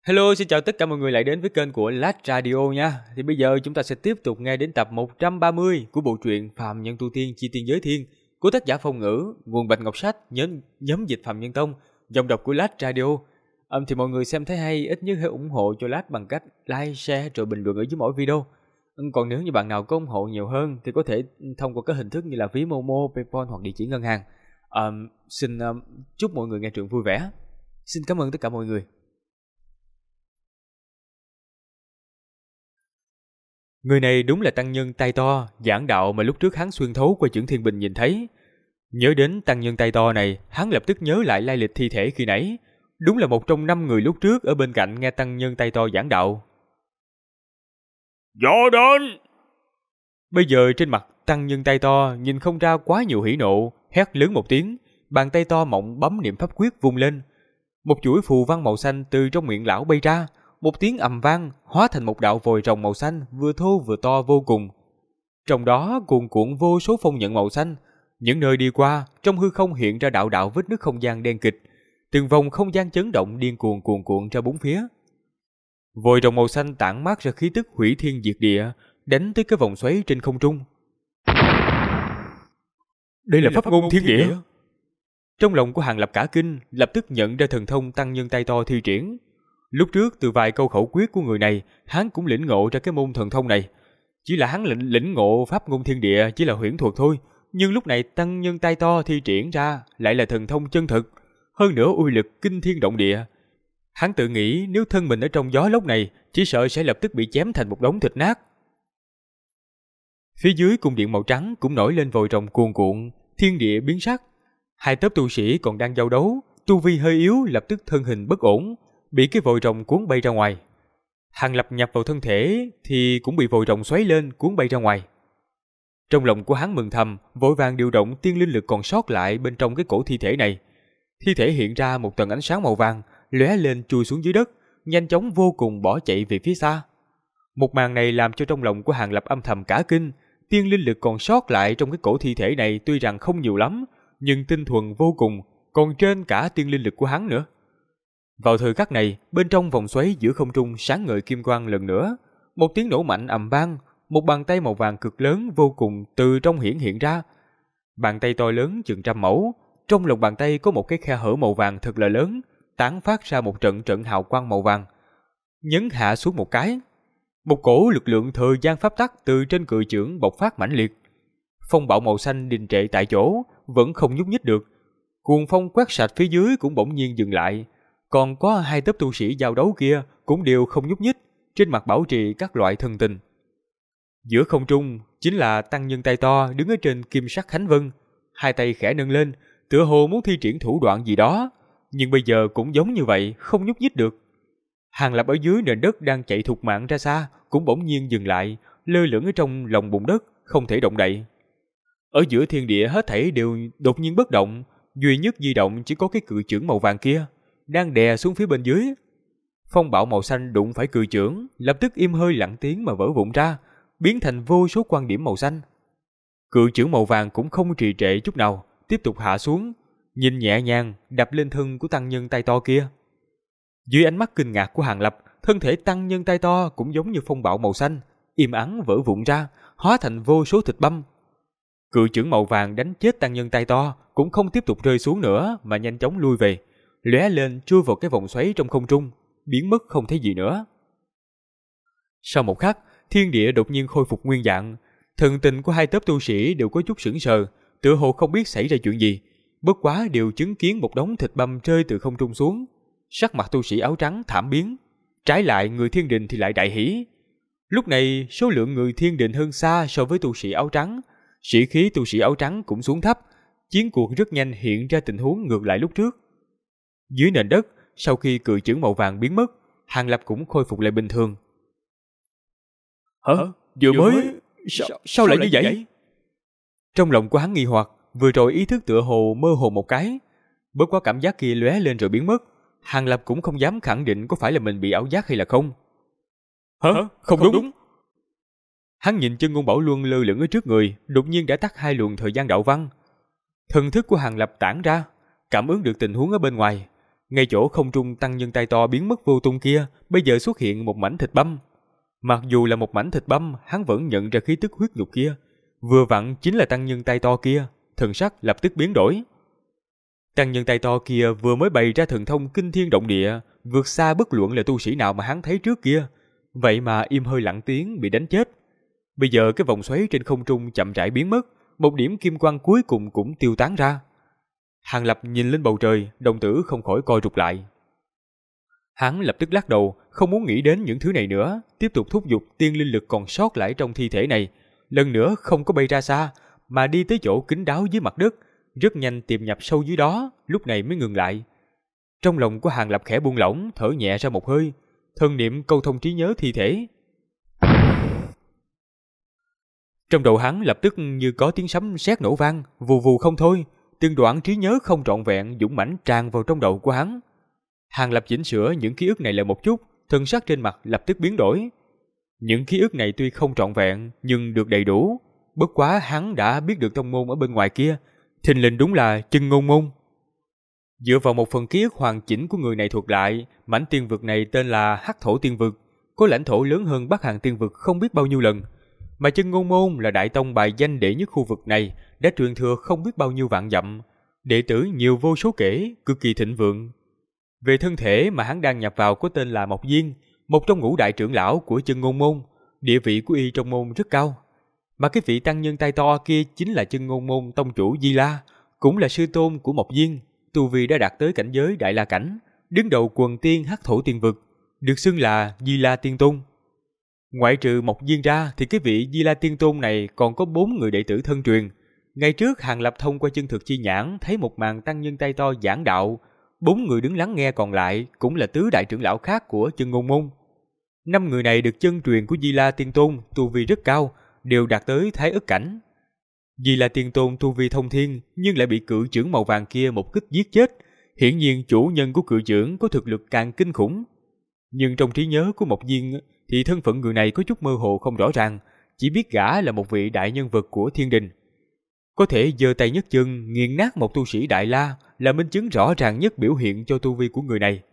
Hello, xin chào tất cả mọi người lại đến với kênh của Lát Radio nha. Thì bây giờ chúng ta sẽ tiếp tục nghe đến tập 130 của bộ truyện Phàm Nhân Tu Tiên Chi Tiên Giới Thiên của tác giả Phong Ngữ, nguồn Bạch Ngọc Sách, nhóm dịch Phạm Nhân Tông, dòng đọc của Lát Radio. Thì mọi người xem thấy hay, ít nhất hãy ủng hộ cho Lát bằng cách like, share rồi bình luận ở dưới mỗi video. Còn nếu như bạn nào có ủng hộ nhiều hơn thì có thể thông qua các hình thức như là ví Momo, PayPal hoặc địa chỉ ngân hàng. Xin chúc mọi người nghe truyện vui vẻ. Xin cảm ơn tất cả mọi người. Người này đúng là tăng nhân tay to, giảng đạo mà lúc trước hắn xuyên thấu qua chưởng Thiên Bình nhìn thấy. Nhớ đến tăng nhân tay to này, hắn lập tức nhớ lại lai lịch thi thể khi nãy. Đúng là một trong 5 người lúc trước ở bên cạnh nghe tăng nhân tay to giảng đạo. Gió đến! Bây giờ trên mặt tăng nhân tay to nhìn không ra quá nhiều hỉ nộ, hét lớn một tiếng, bàn tay to mộng bấm niệm pháp quyết vung lên. Một chuỗi phù văn màu xanh từ trong miệng lão bay ra. Một tiếng ầm vang hóa thành một đạo vòi rồng màu xanh vừa thô vừa to vô cùng. Trong đó cuồn cuộn vô số phong nhận màu xanh. Những nơi đi qua, trong hư không hiện ra đạo đạo vết nứt không gian đen kịch. Từng vòng không gian chấn động điên cuồng cuồn cuộn ra bốn phía. Vòi rồng màu xanh tản mát ra khí tức hủy thiên diệt địa, đánh tới cái vòng xoáy trên không trung. Đây là pháp ngôn thiên địa. Trong lòng của Hàng Lập cả kinh, lập tức nhận ra thần thông tăng nhân tay to thi triển. Lúc trước từ vài câu khẩu quyết của người này, hắn cũng lĩnh ngộ ra cái môn thần thông này. Chỉ là hắn lĩnh ngộ pháp ngôn thiên địa chỉ là huyễn thuật thôi, nhưng lúc này tăng nhân tay to thi triển ra lại là thần thông chân thực, hơn nữa uy lực kinh thiên động địa. Hắn tự nghĩ nếu thân mình ở trong gió lốc này, chỉ sợ sẽ lập tức bị chém thành một đống thịt nát. Phía dưới cung điện màu trắng cũng nổi lên vòi rồng cuồn cuộn, thiên địa biến sắc. Hai tớp tu sĩ còn đang giao đấu, tu vi hơi yếu lập tức thân hình bất ổn, bị cái vòi rồng cuốn bay ra ngoài. Hàng Lập nhập vào thân thể thì cũng bị vòi rồng xoáy lên cuốn bay ra ngoài. Trong lòng của hắn mừng thầm, vội vàng điều động tiên linh lực còn sót lại bên trong cái cổ thi thể này. Thi thể hiện ra một tầng ánh sáng màu vàng, lóe lên chui xuống dưới đất, nhanh chóng vô cùng bỏ chạy về phía xa. Một màn này làm cho trong lòng của Hàng Lập âm thầm cả kinh. Tiên linh lực còn sót lại trong cái cổ thi thể này tuy rằng không nhiều lắm, nhưng tinh thuần vô cùng, còn trên cả tiên linh lực của hắn nữa. Vào thời khắc này, bên trong vòng xoáy giữa không trung sáng ngời kim quang lần nữa, một tiếng nổ mạnh ầm vang, một bàn tay màu vàng cực lớn vô cùng từ trong hiện ra. Bàn tay to lớn chừng 100 mẫu, trong lòng bàn tay có một cái khe hở màu vàng thật là lớn, tán phát ra một trận hào quang màu vàng. Nhấn hạ xuống một cái, một cổ lực lượng thời gian pháp tắc từ trên cự chưởng bộc phát mãnh liệt. Phong bạo màu xanh đình trệ tại chỗ, vẫn không nhúc nhích được. Cuồng phong quét sạch phía dưới cũng bỗng nhiên dừng lại. Còn có hai tớp tu sĩ giao đấu kia cũng đều không nhúc nhích, trên mặt bảo trì các loại thần tình. Giữa không trung chính là tăng nhân tay to đứng ở trên kim sắc khánh vân, hai tay khẽ nâng lên, tựa hồ muốn thi triển thủ đoạn gì đó, nhưng bây giờ cũng giống như vậy, không nhúc nhích được. Hàng Lập ở dưới nền đất đang chạy thục mạng ra xa, cũng bỗng nhiên dừng lại, lơ lửng ở trong lòng bùn đất, không thể động đậy. Ở giữa thiên địa hết thảy đều đột nhiên bất động, duy nhất di động chỉ có cái cự chưởng màu vàng kia, đang đè xuống phía bên dưới. Phong bạo màu xanh đụng phải cự chưởng, lập tức im hơi lặng tiếng mà vỡ vụn ra, biến thành vô số quan điểm màu xanh. Cự chưởng màu vàng cũng không trì trệ chút nào, tiếp tục hạ xuống, nhìn nhẹ nhàng đập lên thân của tăng nhân tay to kia. Dưới ánh mắt kinh ngạc của Hàng Lập, thân thể tăng nhân tay to cũng giống như phong bạo màu xanh, im ắng vỡ vụn ra, hóa thành vô số thịt băm. Cự chưởng màu vàng đánh chết tăng nhân tay to cũng không tiếp tục rơi xuống nữa mà nhanh chóng lui về, lóe lên chui vào cái vòng xoáy trong không trung, biến mất không thấy gì nữa. Sau một khắc, thiên địa đột nhiên khôi phục nguyên dạng, thần tình của hai tớp tu sĩ đều có chút sững sờ, tựa hồ không biết xảy ra chuyện gì, bất quá đều chứng kiến một đống thịt băm rơi từ không trung xuống. Sắc mặt tu sĩ áo trắng thảm biến, trái lại người thiên đình thì lại đại hỉ. Lúc này số lượng người thiên đình hơn xa so với tu sĩ áo trắng, sĩ khí tu sĩ áo trắng cũng xuống thấp, chiến cuộc rất nhanh hiện ra tình huống ngược lại lúc trước. Dưới nền đất, sau khi cự chưởng màu vàng biến mất, Hàng Lập cũng khôi phục lại bình thường. Hả? Vừa mới... Sao lại như vậy? Trong lòng của hắn nghi hoặc, vừa rồi ý thức tựa hồ mơ hồ một cái, bất quá cảm giác kia lóe lên rồi biến mất. Hàng Lập cũng không dám khẳng định có phải là mình bị ảo giác hay là không. Hả? Không đúng. Hắn nhìn chân ngôn bảo luân lơ lửng ở trước người, đột nhiên đã tắt hai luồng thời gian đạo văn. Thần thức của Hàng Lập tản ra, cảm ứng được tình huống ở bên ngoài. Ngay chỗ không trung tăng nhân tay to biến mất vô tung kia, bây giờ xuất hiện một mảnh thịt băm. Mặc dù là một mảnh thịt băm, hắn vẫn nhận ra khí tức huyết nhục kia. Vừa vặn chính là tăng nhân tay to kia, thần sắc lập tức biến đổi. Tăng nhân tay to kia vừa mới bày ra thần thông kinh thiên động địa, vượt xa bất luận là tu sĩ nào mà hắn thấy trước kia. Vậy mà im hơi lặng tiếng bị đánh chết. Bây giờ cái vòng xoáy trên không trung chậm rãi biến mất, một điểm kim quang cuối cùng cũng tiêu tán ra. Hàng Lập nhìn lên bầu trời, đồng tử không khỏi co rụt lại. Hắn lập tức lắc đầu, không muốn nghĩ đến những thứ này nữa, tiếp tục thúc giục tiên linh lực còn sót lại trong thi thể này. Lần nữa không có bay ra xa, mà đi tới chỗ kín đáo dưới mặt đất, rất nhanh tiềm nhập sâu dưới đó, lúc này mới ngừng lại. Trong lòng của Hàng Lập khẽ buông lỏng, thở nhẹ ra một hơi, thần niệm câu thông trí nhớ thi thể. Trong đầu hắn lập tức như có tiếng sấm sét nổ vang, vù vù không thôi, từng đoạn trí nhớ không trọn vẹn dũng mãnh tràn vào trong đầu của hắn. Hàng Lập chỉnh sửa những ký ức này lại một chút, thân sắc trên mặt lập tức biến đổi. Những ký ức này tuy không trọn vẹn nhưng được đầy đủ, bất quá hắn đã biết được tông môn ở bên ngoài kia, thình lình đúng là Chân Ngôn Môn. Dựa vào một phần ký ức hoàn chỉnh của người này thuật lại, mảnh tiên vực này tên là Hắc Thổ Tiên Vực, có lãnh thổ lớn hơn Bắc Hàn Tiên Vực không biết bao nhiêu lần. Mà Chân Ngôn Môn là đại tông bài danh đệ nhất khu vực này, đã truyền thừa không biết bao nhiêu vạn dặm, đệ tử nhiều vô số kể, cực kỳ thịnh vượng. Về thân thể mà hắn đang nhập vào có tên là Mộc Diên, một trong ngũ đại trưởng lão của Chân Ngôn Môn, địa vị của y trong môn rất cao. Mà cái vị tăng nhân tay to kia chính là Chân Ngôn Môn tông chủ Di La, cũng là sư tôn của Mộc Diên, tu vi đã đạt tới cảnh giới Đại La cảnh, đứng đầu quần tiên Hắc Thổ Tiên Vực, được xưng là Di La Tiên Tôn. Ngoại trừ Mộc Diên ra thì cái vị Di La Tiên Tôn này còn có 4 người đệ tử thân truyền. Ngày trước Hàng Lập thông qua chân thực chi nhãn thấy một màn tăng nhân tay to giảng đạo, 4 người đứng lắng nghe còn lại cũng là tứ đại trưởng lão khác của Chân Ngôn Môn. 5 người này được chân truyền của Di La Tiên Tôn, tu vi rất cao, đều đạt tới Thái Ức cảnh. Di La Tiên Tôn tu vi thông thiên nhưng lại bị cự chưởng màu vàng kia một kích giết chết, hiển nhiên chủ nhân của cự chưởng có thực lực càng kinh khủng. Nhưng trong trí nhớ của Mộc Diên thì thân phận người này có chút mơ hồ không rõ ràng, chỉ biết gã là một vị đại nhân vật của thiên đình. Có thể giơ tay nhấc chân nghiền nát một tu sĩ Đại La là minh chứng rõ ràng nhất biểu hiện cho tu vi của người này.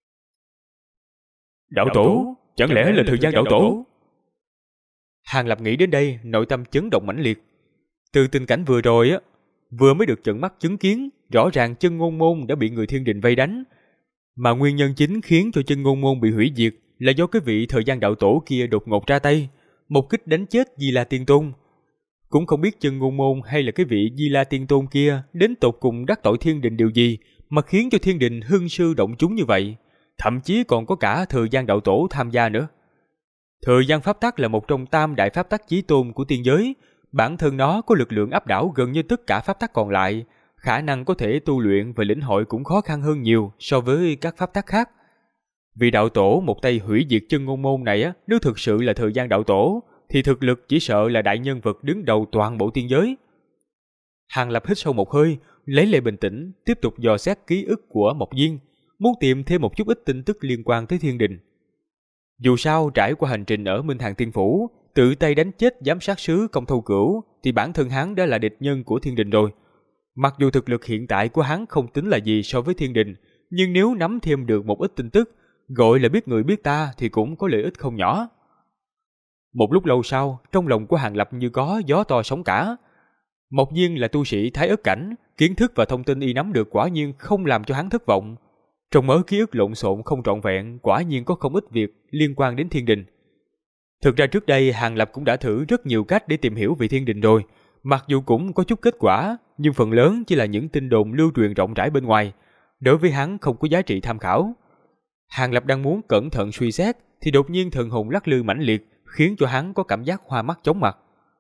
Đạo tổ, chẳng lẽ là thời gian đạo tổ? Hàng Lập nghĩ đến đây, nội tâm chấn động mãnh liệt. Từ tình cảnh vừa rồi vừa mới được tận mắt chứng kiến, rõ ràng Chân Ngôn Môn đã bị người thiên đình vây đánh, mà nguyên nhân chính khiến cho Chân Ngôn Môn bị hủy diệt là do cái vị thời gian đạo tổ kia đột ngột ra tay, một kích đánh chết Di La Tiên Tôn. Cũng không biết Chân Ngôn Môn hay là cái vị Di La Tiên Tôn kia đến tột cùng đắc tội thiên đình điều gì mà khiến cho thiên đình hưng sư động chúng như vậy, thậm chí còn có cả thời gian đạo tổ tham gia nữa. Thời gian pháp tắc là một trong tam đại pháp tắc chí tôn của tiên giới, bản thân nó có lực lượng áp đảo gần như tất cả pháp tắc còn lại, khả năng có thể tu luyện và lĩnh hội cũng khó khăn hơn nhiều so với các pháp tắc khác. Vì đạo tổ một tay hủy diệt Chân Ngôn Môn này nếu thực sự là thời gian đạo tổ thì thực lực chỉ sợ là đại nhân vật đứng đầu toàn bộ tiên giới. Hàng Lập hít sâu một hơi, lấy lại bình tĩnh, tiếp tục dò xét ký ức của Mộc Diên, muốn tìm thêm một chút ít tin tức liên quan tới thiên đình. Dù sao trải qua hành trình ở Minh Hàng Tiên Phủ, tự tay đánh chết giám sát sứ Công Thâu Cửu thì bản thân hắn đã là địch nhân của thiên đình rồi. Mặc dù thực lực hiện tại của hắn không tính là gì so với thiên đình, nhưng nếu nắm thêm được một ít tin tức, gọi là biết người biết ta thì cũng có lợi ích không nhỏ. Một lúc lâu sau, trong lòng của Hàng Lập như có gió to sóng cả. Mộc Diên là tu sĩ Thái Ức cảnh, kiến thức và thông tin y nắm được quả nhiên không làm cho hắn thất vọng. Trong mớ ký ức lộn xộn không trọn vẹn, quả nhiên có không ít việc liên quan đến thiên đình. Thực ra trước đây Hàng Lập cũng đã thử rất nhiều cách để tìm hiểu về thiên đình rồi, mặc dù cũng có chút kết quả, nhưng phần lớn chỉ là những tin đồn lưu truyền rộng rãi bên ngoài, đối với hắn không có giá trị tham khảo. Hàng Lập đang muốn cẩn thận suy xét thì đột nhiên thần hồn lắc lư mãnh liệt, khiến cho hắn có cảm giác hoa mắt chóng mặt.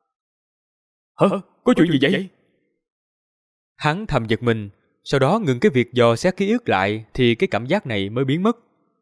Hả? Có chuyện gì vậy? Hắn thầm giật mình, sau đó ngừng cái việc dò xét ký ức lại thì cái cảm giác này mới biến mất.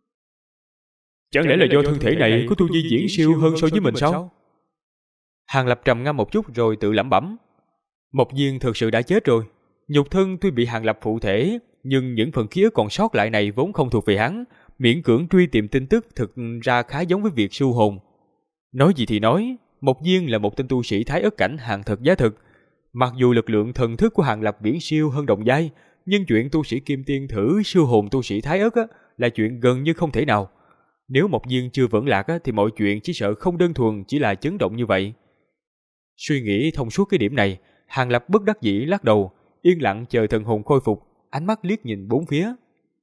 Chẳng lẽ là do thân thể này có tu vi diễn siêu hơn so với mình sao? Hàng Lập trầm ngâm một chút rồi tự lẩm bẩm. Mộc Diên thực sự đã chết rồi. Nhục thân tuy bị Hàng Lập phụ thể, nhưng những phần ký ức còn sót lại này vốn không thuộc về hắn, miễn cưỡng truy tìm tin tức thực ra khá giống với việc sưu hồn. Nói gì thì nói, Mộc Diên là một tên tu sĩ Thái Ức cảnh hàng thật giá thực. Mặc dù lực lượng thần thức của Hàng Lập viễn siêu hơn đồng giai, nhưng chuyện tu sĩ kim tiên thử siêu hồn tu sĩ thái ất là chuyện gần như không thể nào. Nếu Mộc Diên chưa vững lạc thì mọi chuyện chỉ sợ không đơn thuần chỉ là chấn động như vậy. Suy nghĩ thông suốt cái điểm này, Hàng Lập bất đắc dĩ lắc đầu, yên lặng chờ thần hồn khôi phục, ánh mắt liếc nhìn bốn phía.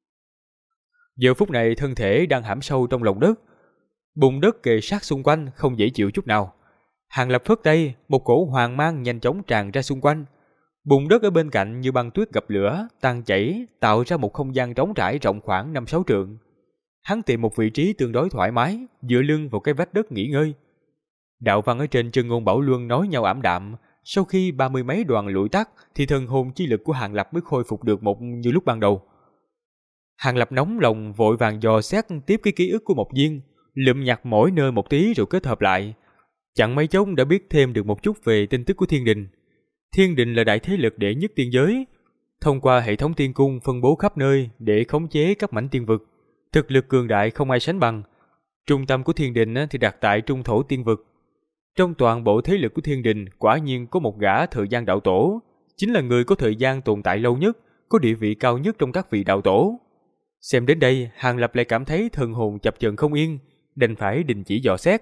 Giờ phút này thân thể đang hãm sâu trong lòng đất, bùn đất kề sát xung quanh không dễ chịu chút nào. Hàng Lập phất tay, một cổ hoàng mang nhanh chóng tràn ra xung quanh. Bùn đất ở bên cạnh như băng tuyết gặp lửa, tan chảy, tạo ra một không gian trống trải rộng khoảng 5-6 trượng. Hắn tìm một vị trí tương đối thoải mái, dựa lưng vào cái vách đất nghỉ ngơi. Đạo văn ở trên chân ngôn Bảo Luân nói nhau ảm đạm, sau khi 30 mấy đoàn lụi tắt thì thần hồn chi lực của Hàng Lập mới khôi phục được một như lúc ban đầu. Hàng Lập nóng lòng vội vàng dò xét tiếp cái ký ức của Mộc Diên, lượm nhặt mỗi nơi một tí rồi kết hợp lại. Chẳng mấy chốc đã biết thêm được một chút về tin tức của Thiên Đình. Thiên Đình là đại thế lực đệ nhất tiên giới, thông qua hệ thống tiên cung phân bố khắp nơi để khống chế các mảnh tiên vực. Thực lực cường đại không ai sánh bằng. Trung tâm của Thiên Đình thì đặt tại trung thổ tiên vực. Trong toàn bộ thế lực của Thiên Đình quả nhiên có một gã thời gian đạo tổ, chính là người có thời gian tồn tại lâu nhất, có địa vị cao nhất trong các vị đạo tổ. Xem đến đây, Hàng Lập lại cảm thấy thần hồn chập chờn không yên, đành phải đình chỉ dò xét.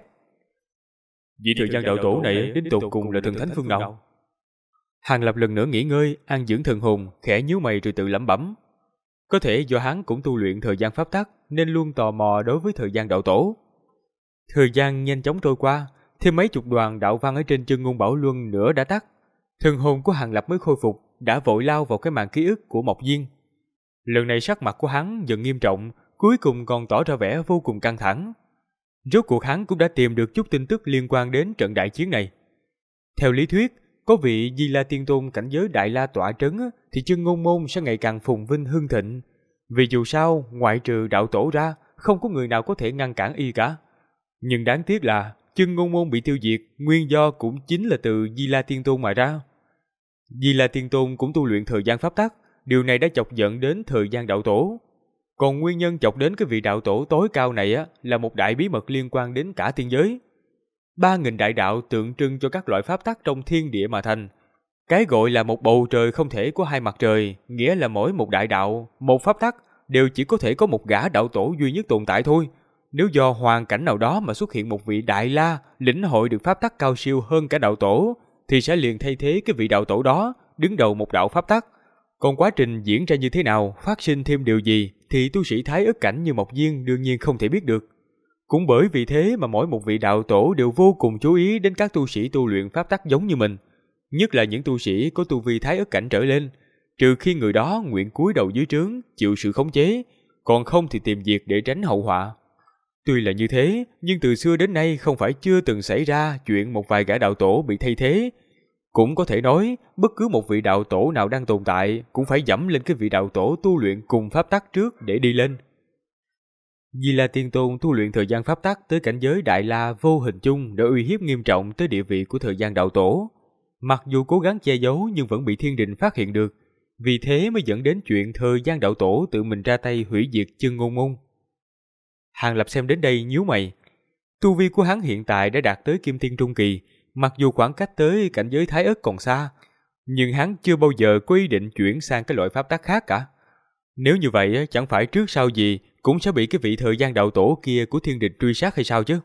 Vị thời gian đạo tổ này đến tột cùng là thần thánh phương nào? Hàng Lập lần nữa nghỉ ngơi, an dưỡng thần hồn, khẽ nhíu mày rồi tự lẩm bẩm. Có thể do hắn cũng tu luyện thời gian pháp tắc nên luôn tò mò đối với thời gian đạo tổ. Thời gian nhanh chóng trôi qua, thêm mấy chục đoàn đạo văn ở trên chân ngôn Bảo Luân nữa đã tắt. Thần hồn của Hàng Lập mới khôi phục, đã vội lao vào cái màn ký ức của Mộc Diên. Lần này sắc mặt của hắn dần nghiêm trọng, cuối cùng còn tỏ ra vẻ vô cùng căng thẳng. Rốt cuộc hắn cũng đã tìm được chút tin tức liên quan đến trận đại chiến này. Theo lý thuyết, có vị Di La Tiên Tôn cảnh giới Đại La tọa trấn thì chân ngôn môn sẽ ngày càng phồn vinh hưng thịnh. Vì dù sao, ngoại trừ đạo tổ ra, không có người nào có thể ngăn cản y cả. Nhưng đáng tiếc là chân ngôn môn bị tiêu diệt, nguyên do cũng chính là từ Di La Tiên Tôn mà ra. Di La Tiên Tôn cũng tu luyện thời gian pháp tắc, điều này đã chọc giận đến thời gian đạo tổ. Còn nguyên nhân chọc đến cái vị đạo tổ tối cao này là một đại bí mật liên quan đến cả tiên giới. 3.000 đại đạo tượng trưng cho các loại pháp tắc trong thiên địa mà thành. Cái gọi là một bầu trời không thể có hai mặt trời, nghĩa là mỗi một đại đạo, một pháp tắc đều chỉ có thể có một gã đạo tổ duy nhất tồn tại thôi. Nếu do hoàn cảnh nào đó mà xuất hiện một vị Đại La lĩnh hội được pháp tắc cao siêu hơn cả đạo tổ, thì sẽ liền thay thế cái vị đạo tổ đó đứng đầu một đạo pháp tắc. Còn quá trình diễn ra như thế nào, phát sinh thêm điều gì thì tu sĩ thái ức cảnh như Mộc Diên đương nhiên không thể biết được. Cũng bởi vì thế mà mỗi một vị đạo tổ đều vô cùng chú ý đến các tu sĩ tu luyện pháp tắc giống như mình, nhất là những tu sĩ có tu vi thái ức cảnh trở lên, trừ khi người đó nguyện cúi đầu dưới trướng, chịu sự khống chế, còn không thì tìm diệt để tránh hậu họa. Tuy là như thế, nhưng từ xưa đến nay không phải chưa từng xảy ra chuyện một vài gã đạo tổ bị thay thế. Cũng có thể nói, bất cứ một vị đạo tổ nào đang tồn tại cũng phải dẫm lên cái vị đạo tổ tu luyện cùng pháp tắc trước để đi lên. Di La Tiên Tôn tu luyện thời gian pháp tắc tới cảnh giới Đại La vô hình chung đã uy hiếp nghiêm trọng tới địa vị của thời gian đạo tổ. Mặc dù cố gắng che giấu nhưng vẫn bị Thiên Đình phát hiện được, vì thế mới dẫn đến chuyện thời gian đạo tổ tự mình ra tay hủy diệt chân ngôn môn. Hàng Lập xem đến đây nhíu mày. Tu vi của hắn hiện tại đã đạt tới Kim Tiên Trung Kỳ, mặc dù khoảng cách tới cảnh giới Thái Ất còn xa, nhưng hắn chưa bao giờ có ý định chuyển sang cái loại pháp tắc khác cả. Nếu như vậy, chẳng phải trước sau gì cũng sẽ bị cái vị thời gian đạo tổ kia của Thiên Đình truy sát hay sao chứ?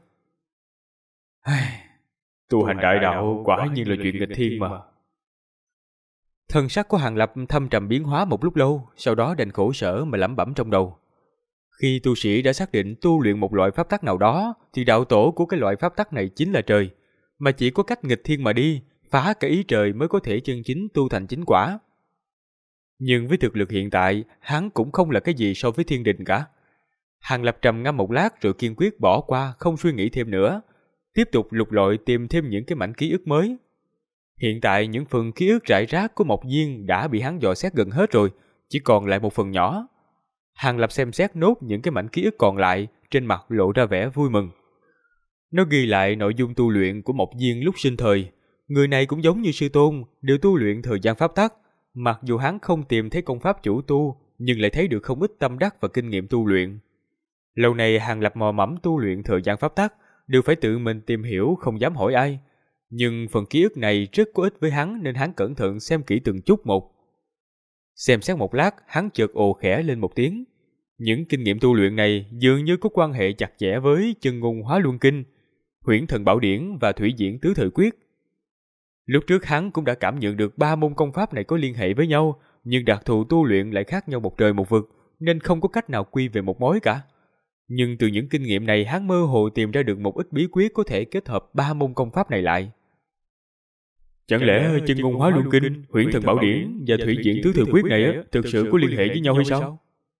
Tu hành đại đạo quả nhiên là chuyện nghịch thiên mà. Thân sắc của Hàng Lập thâm trầm biến hóa một lúc lâu, sau đó đành khổ sở mà lẩm bẩm trong đầu. Khi tu sĩ đã xác định tu luyện một loại pháp tắc nào đó, thì đạo tổ của cái loại pháp tắc này chính là trời, mà chỉ có cách nghịch thiên mà đi, phá cả ý trời mới có thể chân chính tu thành chính quả. Nhưng với thực lực hiện tại, hắn cũng không là cái gì so với Thiên Đình cả. Hàng Lập trầm ngâm một lát rồi kiên quyết bỏ qua, không suy nghĩ thêm nữa, tiếp tục lục lọi tìm thêm những cái mảnh ký ức mới. Hiện tại những phần ký ức rải rác của Mộc Diên đã bị hắn dò xét gần hết rồi, chỉ còn lại một phần nhỏ. Hàng Lập xem xét nốt những cái mảnh ký ức còn lại, trên mặt lộ ra vẻ vui mừng. Nó ghi lại nội dung tu luyện của Mộc Diên lúc sinh thời. Người này cũng giống như sư tôn, đều tu luyện thời gian pháp tắc. Mặc dù hắn không tìm thấy công pháp chủ tu, nhưng lại thấy được không ít tâm đắc và kinh nghiệm tu luyện. Lâu nay Hàng Lập mò mẫm tu luyện thời gian pháp tắc, đều phải tự mình tìm hiểu, không dám hỏi ai. Nhưng phần ký ức này rất có ích với hắn nên hắn cẩn thận xem kỹ từng chút một. Xem xét một lát, hắn chợt ồ khẽ lên một tiếng. Những kinh nghiệm tu luyện này dường như có quan hệ chặt chẽ với Chân Ngôn Hóa Luân Kinh, Huyễn Thần Bảo Điển và Thủy Diễn Tứ Thời Quyết. Lúc trước hắn cũng đã cảm nhận được 3 môn công pháp này có liên hệ với nhau, nhưng đặc thù tu luyện lại khác nhau một trời một vực, nên không có cách nào quy về một mối cả. Nhưng từ những kinh nghiệm này, hắn mơ hồ tìm ra được một ít bí quyết có thể kết hợp 3 môn công pháp này lại. Chẳng lẽ Chân Ngôn Hóa Luân Kinh, Huyễn Thần Bảo Điển và Thủy Diễn Tứ Thời Quyết này thực sự có liên hệ với nhau hay sao?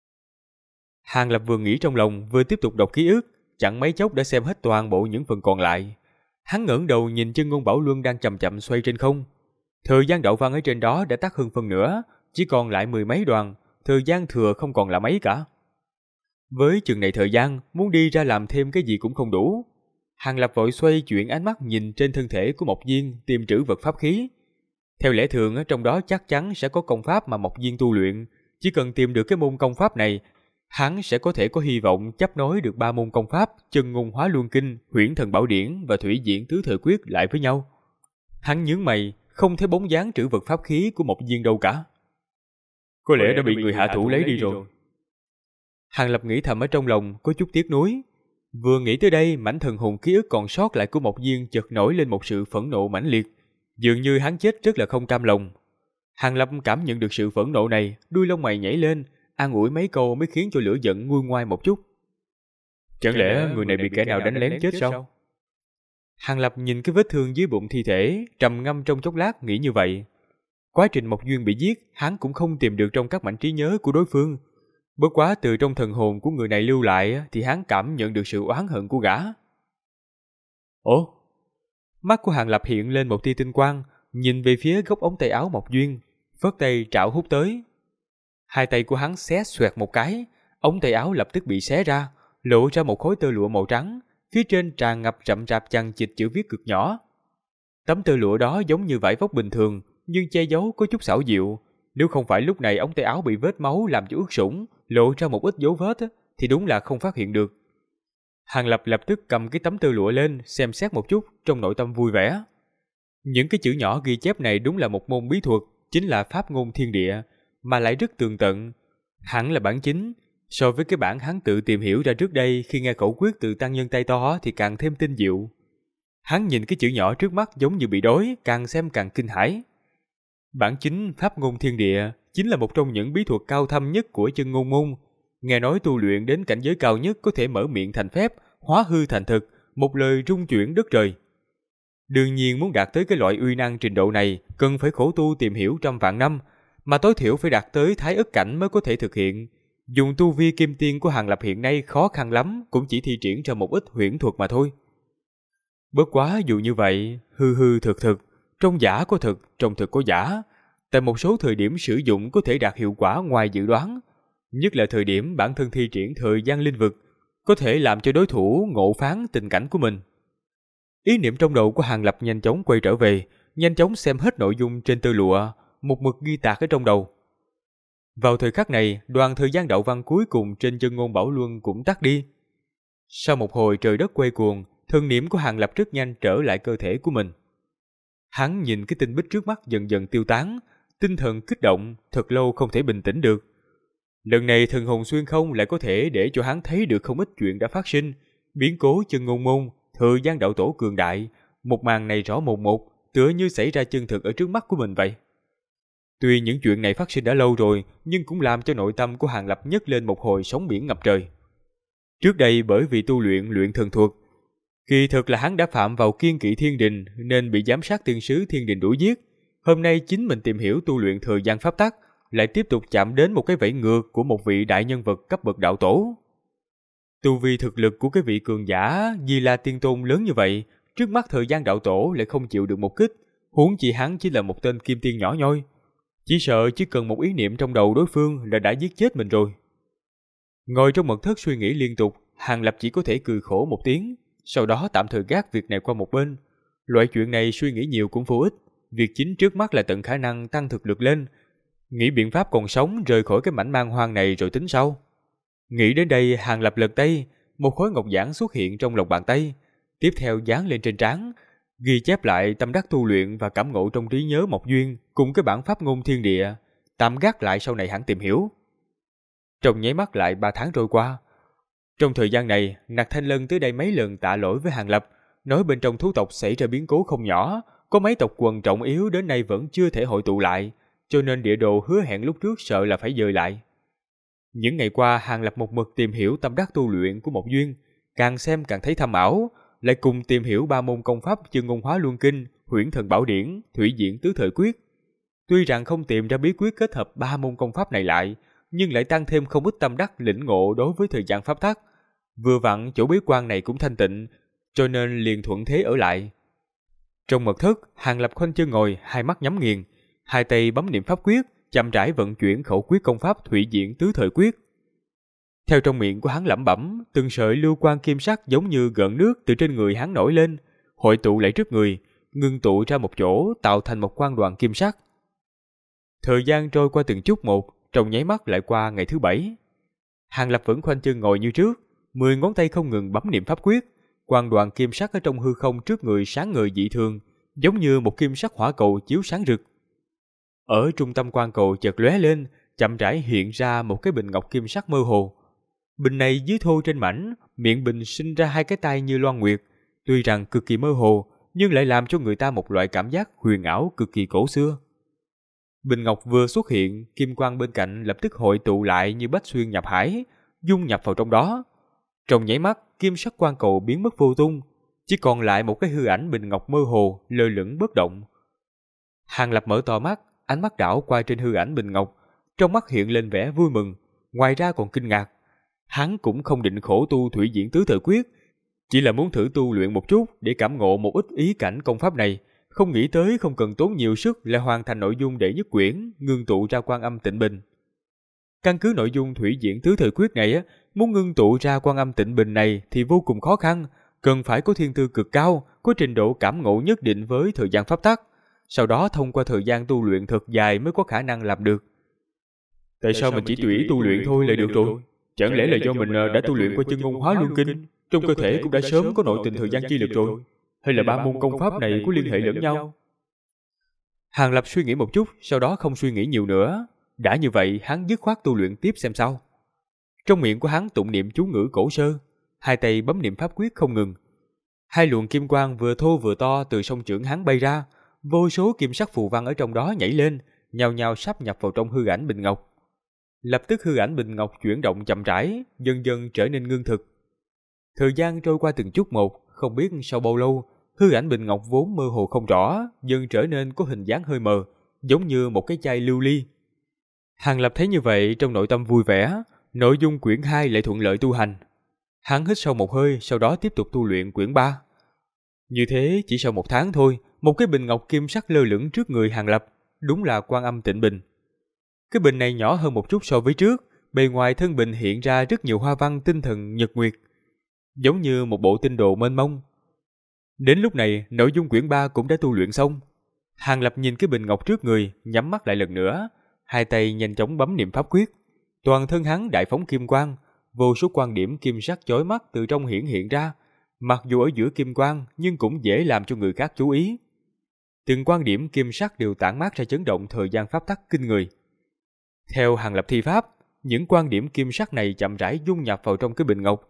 Hàng Lập vừa nghĩ trong lòng, vừa tiếp tục đọc ký ức, chẳng mấy chốc đã xem hết toàn bộ những phần còn lại. Hắn ngẩng đầu nhìn Chân Ngôn Bảo Luân đang chậm chậm xoay trên không. Thời gian đạo văn ở trên đó đã tắt hơn phân nửa, chỉ còn lại 10 mấy đoàn, thời gian thừa không còn là mấy cả. Với chừng này thời gian, muốn đi ra làm thêm cái gì cũng không đủ. Hàng Lập vội xoay chuyển ánh mắt nhìn trên thân thể của Mộc Diên tìm trữ vật pháp khí. Theo lẽ thường, trong đó chắc chắn sẽ có công pháp mà Mộc Diên tu luyện. Chỉ cần tìm được cái môn công pháp này, hắn sẽ có thể có hy vọng chấp nối được 3 môn công pháp Chân Ngôn Hóa Luân Kinh, Huyễn Thần Bảo Điển và Thủy Diễn Tứ Thời Quyết lại với nhau. Hắn nhướng mày, không thấy bóng dáng trữ vật pháp khí của Mộc Diên đâu cả. Có lẽ đã bị người hạ thủ lấy đi rồi. Hàng Lập nghĩ thầm ở trong lòng, có chút tiếc nuối. Vừa nghĩ tới đây, mảnh thần hồn ký ức còn sót lại của Mộc Diên chợt nổi lên một sự phẫn nộ mãnh liệt, dường như hắn chết rất là không cam lòng. Hàng Lập cảm nhận được sự phẫn nộ này, đuôi lông mày nhảy lên, an ủi mấy câu mới khiến cho lửa giận nguôi ngoai một chút. Chẳng lẽ người này bị kẻ nào đánh lén chết sao? Hàng Lập nhìn cái vết thương dưới bụng thi thể, trầm ngâm trong chốc lát nghĩ như vậy. Quá trình Mộc Duyên bị giết, hắn cũng không tìm được trong các mảnh trí nhớ của đối phương. Bất quá từ trong thần hồn của người này lưu lại thì hắn cảm nhận được sự oán hận của gã. Ồ! Mắt của Hàng Lập hiện lên một tia tinh quang, nhìn về phía góc ống tay áo Mộc Duyên, phất tay trảo hút tới. Hai tay của hắn xé xoẹt một cái, ống tay áo lập tức bị xé ra, lộ ra một khối tơ lụa màu trắng, phía trên tràn ngập rậm rạp chằng chịt chữ viết cực nhỏ. Tấm tơ lụa đó giống như vải vóc bình thường, nhưng che giấu có chút xảo diệu. Nếu không phải lúc này ống tay áo bị vết máu làm cho ướt sũng, lộ ra một ít dấu vết thì đúng là không phát hiện được. Hàng Lập lập tức cầm cái tấm tơ lụa lên xem xét một chút, trong nội tâm vui vẻ. Những cái chữ nhỏ ghi chép này đúng là một môn bí thuật, chính là pháp ngôn thiên địa, mà lại rất tường tận. Hẳn là bản chính, so với cái bản hắn tự tìm hiểu ra trước đây khi nghe khẩu quyết từ tăng nhân tay to thì càng thêm tinh diệu. Hắn nhìn cái chữ nhỏ trước mắt giống như bị đói, càng xem càng kinh hãi. Bản chính pháp ngôn thiên địa chính là một trong những bí thuật cao thâm nhất của Chân Ngôn môn. Nghe nói tu luyện đến cảnh giới cao nhất có thể mở miệng thành phép, hóa hư thành thực, một lời rung chuyển đất trời. Đương nhiên muốn đạt tới cái loại uy năng trình độ này, cần phải khổ tu tìm hiểu trăm vạn năm, mà tối thiểu phải đạt tới thái ức cảnh mới có thể thực hiện. Dùng tu vi kim tiên của Hàng Lập hiện nay khó khăn lắm, cũng chỉ thi triển ra một ít huyễn thuật mà thôi. Bất quá dù như vậy, hư hư thực thực, trong giả có thực, trong thực có giả. Tại một số thời điểm sử dụng có thể đạt hiệu quả ngoài dự đoán, nhất là thời điểm bản thân thi triển thời gian linh vực, có thể làm cho đối thủ ngộ phán tình cảnh của mình. Ý niệm trong đầu của Hàng Lập nhanh chóng quay trở về, nhanh chóng xem hết nội dung trên tơ lụa, một mực ghi tạc ở trong đầu. Vào thời khắc này, đoàn thời gian đạo văn cuối cùng trên Chân Ngôn Bảo Luân cũng tắt đi. Sau một hồi trời đất quay cuồng, thân niệm của Hàng Lập rất nhanh trở lại cơ thể của mình. Hắn nhìn cái tinh bích trước mắt dần dần tiêu tán, tinh thần kích động, thật lâu không thể bình tĩnh được. Lần này thần hồn xuyên không lại có thể để cho hắn thấy được không ít chuyện đã phát sinh, biến cố Chân Ngôn môn, thời gian đạo tổ cường đại, một màn này rõ mồn một, tựa như xảy ra chân thực ở trước mắt của mình vậy. Tuy những chuyện này phát sinh đã lâu rồi, nhưng cũng làm cho nội tâm của Hàng Lập nhấc lên một hồi sóng biển ngập trời. Trước đây bởi vì tu luyện thần thuật, kỳ thực là hắn đã phạm vào kiêng kỵ thiên đình nên bị giám sát tiên sứ thiên đình đuổi giết. Hôm nay chính mình tìm hiểu tu luyện thời gian pháp tắc, lại tiếp tục chạm đến một cái vẫy ngược của một vị đại nhân vật cấp bậc đạo tổ. Tu vi thực lực của cái vị cường giả Di La Tiên Tôn lớn như vậy, trước mắt thời gian đạo tổ lại không chịu được một kích, huống chi hắn chỉ là một tên kim tiên nhỏ nhoi. Chỉ sợ chỉ cần một ý niệm trong đầu đối phương là đã giết chết mình rồi. Ngồi trong mật thất suy nghĩ liên tục, Hàng Lập chỉ có thể cười khổ một tiếng, sau đó tạm thời gác việc này qua một bên. Loại chuyện này suy nghĩ nhiều cũng vô ích, việc chính trước mắt là tận khả năng tăng thực lực lên, nghĩ biện pháp còn sống rời khỏi cái mảnh man hoang này rồi tính sau. Nghĩ đến đây, Hàng Lập lật tay, một khối ngọc giản xuất hiện trong lòng bàn tay, tiếp theo dán lên trên trán, ghi chép lại tâm đắc tu luyện và cảm ngộ trong trí nhớ Mộc Duyên cùng cái bản pháp ngôn thiên địa, tạm gác lại sau này hẳn tìm hiểu. Trong nháy mắt lại 3 tháng trôi qua. Trong thời gian này, Nặc Thanh Lân tới đây mấy lần tạ lỗi với Hàng Lập, nói bên trong thú tộc xảy ra biến cố không nhỏ, có mấy tộc quần trọng yếu đến nay vẫn chưa thể hội tụ lại, cho nên địa đồ hứa hẹn lúc trước sợ là phải dời lại. Những ngày qua, Hàng Lập một mực tìm hiểu tâm đắc tu luyện của Mộc Duyên, càng xem càng thấy thâm ảo, lại cùng tìm hiểu 3 môn công pháp Chân Ngôn Hóa Luân Kinh, Huyễn Thần Bảo Điển, Thủy Diễn Tứ Thời Quyết. Tuy rằng không tìm ra bí quyết kết hợp 3 môn công pháp này lại, nhưng lại tăng thêm không ít tâm đắc lĩnh ngộ đối với thời gian pháp tắc. Vừa vặn chỗ bế quan này cũng thanh tịnh, cho nên liền thuận thế ở lại. Trong mật thất, Hàng Lập khoanh chân ngồi, hai mắt nhắm nghiền, hai tay bấm niệm pháp quyết, chậm rãi vận chuyển khẩu quyết công pháp Thủy Diễn Tứ Thời Quyết. Theo trong miệng của hắn lẩm bẩm, từng sợi lưu quang kim sắc giống như gợn nước từ trên người hắn nổi lên, hội tụ lại trước người, ngưng tụ ra một chỗ, tạo thành một quang đoàn kim sắc. Thời gian trôi qua từng chút một, trong nháy mắt lại qua ngày thứ 7. Hàng Lập vẫn khoanh chân ngồi như trước, 10 ngón tay không ngừng bấm niệm pháp quyết, quang đoàn kim sắc ở trong hư không trước người sáng ngời dị thường, giống như một kim sắc hỏa cầu chiếu sáng rực. Ở trung tâm quang cầu chợt lóe lên, chậm rãi hiện ra một cái bình ngọc kim sắc mơ hồ. Bình này dưới thô trên mảnh, miệng bình sinh ra 2 cái tay như loan nguyệt, tuy rằng cực kỳ mơ hồ, nhưng lại làm cho người ta một loại cảm giác huyền ảo cực kỳ cổ xưa. Bình ngọc vừa xuất hiện, kim quang bên cạnh lập tức hội tụ lại như bách xuyên nhập hải, dung nhập vào trong đó. Trong nháy mắt, kim sắc quang cầu biến mất vô tung, chỉ còn lại một cái hư ảnh bình ngọc mơ hồ lơ lửng bất động. Hàng Lập mở to mắt, ánh mắt đảo qua trên hư ảnh bình ngọc, trong mắt hiện lên vẻ vui mừng, ngoài ra còn kinh ngạc. Hắn cũng không định khổ tu Thủy Diễn Tứ Thời Quyết, chỉ là muốn thử tu luyện một chút để cảm ngộ một ít ý cảnh công pháp này, không nghĩ tới không cần tốn nhiều sức lại hoàn thành nội dung đệ nhất quyển, ngưng tụ ra Quan Âm Tịnh Bình. Căn cứ nội dung Thủy Diễn Tứ Thời Quyết này, muốn ngưng tụ ra Quan Âm Tịnh Bình này thì vô cùng khó khăn, cần phải có thiên tư cực cao, có trình độ cảm ngộ nhất định với thời gian pháp tắc, sau đó thông qua thời gian tu luyện thật dài mới có khả năng làm được. Tại sao mình chỉ tùy ý tu luyện thôi là được rồi? Chẳng lẽ là do mình đã tu luyện qua Chân Ngôn Hóa Luân Kinh, trong cơ thể cũng đã sớm có nội tình thời gian chi lực rồi? Hay là 3 môn công pháp này có liên hệ lẫn nhau? Hàng Lập suy nghĩ một chút, sau đó không suy nghĩ nhiều nữa. Đã như vậy, hắn dứt khoát tu luyện tiếp xem sao. Trong miệng của hắn tụng niệm chú ngữ cổ sơ, hai tay bấm niệm pháp quyết không ngừng. 2 luồng kim quang vừa thô vừa to từ song chưởng hắn bay ra, vô số kim sắc phù văn ở trong đó nhảy lên, nhao nhao sáp nhập vào trong hư ảnh bình ngọc. Lập tức hư ảnh bình ngọc chuyển động chậm rãi, dần dần trở nên ngưng thực. Thời gian trôi qua từng chút một, không biết sau bao lâu, hư ảnh bình ngọc vốn mơ hồ không rõ, dần trở nên có hình dáng hơi mờ, giống như một cái chai lưu ly. Hàng Lập thấy như vậy trong nội tâm vui vẻ, nội dung quyển 2 lại thuận lợi tu hành. Hắn hít sâu một hơi, sau đó tiếp tục tu luyện quyển 3. Như thế chỉ sau 1 tháng thôi, một cái bình ngọc kim sắc lơ lửng trước người Hàng Lập, đúng là Quan Âm Tịnh Bình. Cái bình này nhỏ hơn một chút so với trước, bề ngoài thân bình hiện ra rất nhiều hoa văn tinh thần nhật nguyệt, giống như một bộ tinh đồ mênh mông. Đến lúc này, nội dung quyển 3 cũng đã tu luyện xong. Hàng Lập nhìn cái bình ngọc trước người, nhắm mắt lại lần nữa, hai tay nhanh chóng bấm niệm pháp quyết. Toàn thân hắn đại phóng kim quang, vô số quan điểm kim sắc chói mắt từ trong hiện ra. Mặc dù ở giữa kim quang, nhưng cũng dễ làm cho người khác chú ý. Từng quan điểm kim sắc đều tản mát ra chấn động thời gian pháp tắc kinh người. Theo Hàng Lập thi pháp, những quan điểm kim sắc này chậm rãi dung nhập vào trong cái bình ngọc.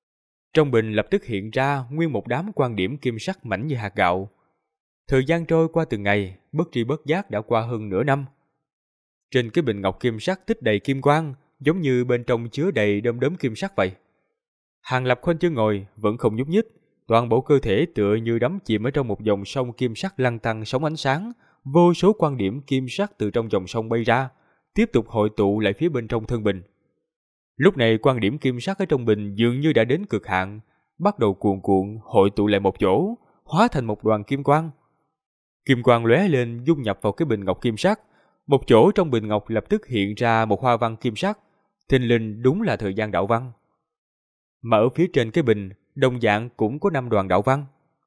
Trong bình lập tức hiện ra nguyên một đám quan điểm kim sắc mảnh như hạt gạo. Thời gian trôi qua từng ngày, bất tri bất giác đã qua hơn nửa năm. Trên cái bình ngọc kim sắc tích đầy kim quang, giống như bên trong chứa đầy đom đóm kim sắc vậy. Hàng Lập khoanh chân ngồi, vẫn không nhúc nhích, toàn bộ cơ thể tựa như đắm chìm ở trong một dòng sông kim sắc lăn tăn sóng ánh sáng, vô số quan điểm kim sắc từ trong dòng sông bay ra, tiếp tục hội tụ lại phía bên trong thân bình. Lúc này quan điểm kim sắc ở trong bình dường như đã đến cực hạn, bắt đầu cuồn cuộn hội tụ lại một chỗ, hóa thành một đoàn kim quang. Kim quang lóe lên dung nhập vào cái bình ngọc kim sắc, một chỗ trong bình ngọc lập tức hiện ra một hoa văn kim sắc, thình lình đúng là thời gian đạo văn. Mà ở phía trên cái bình, đồng dạng cũng có 5 đoàn đạo văn.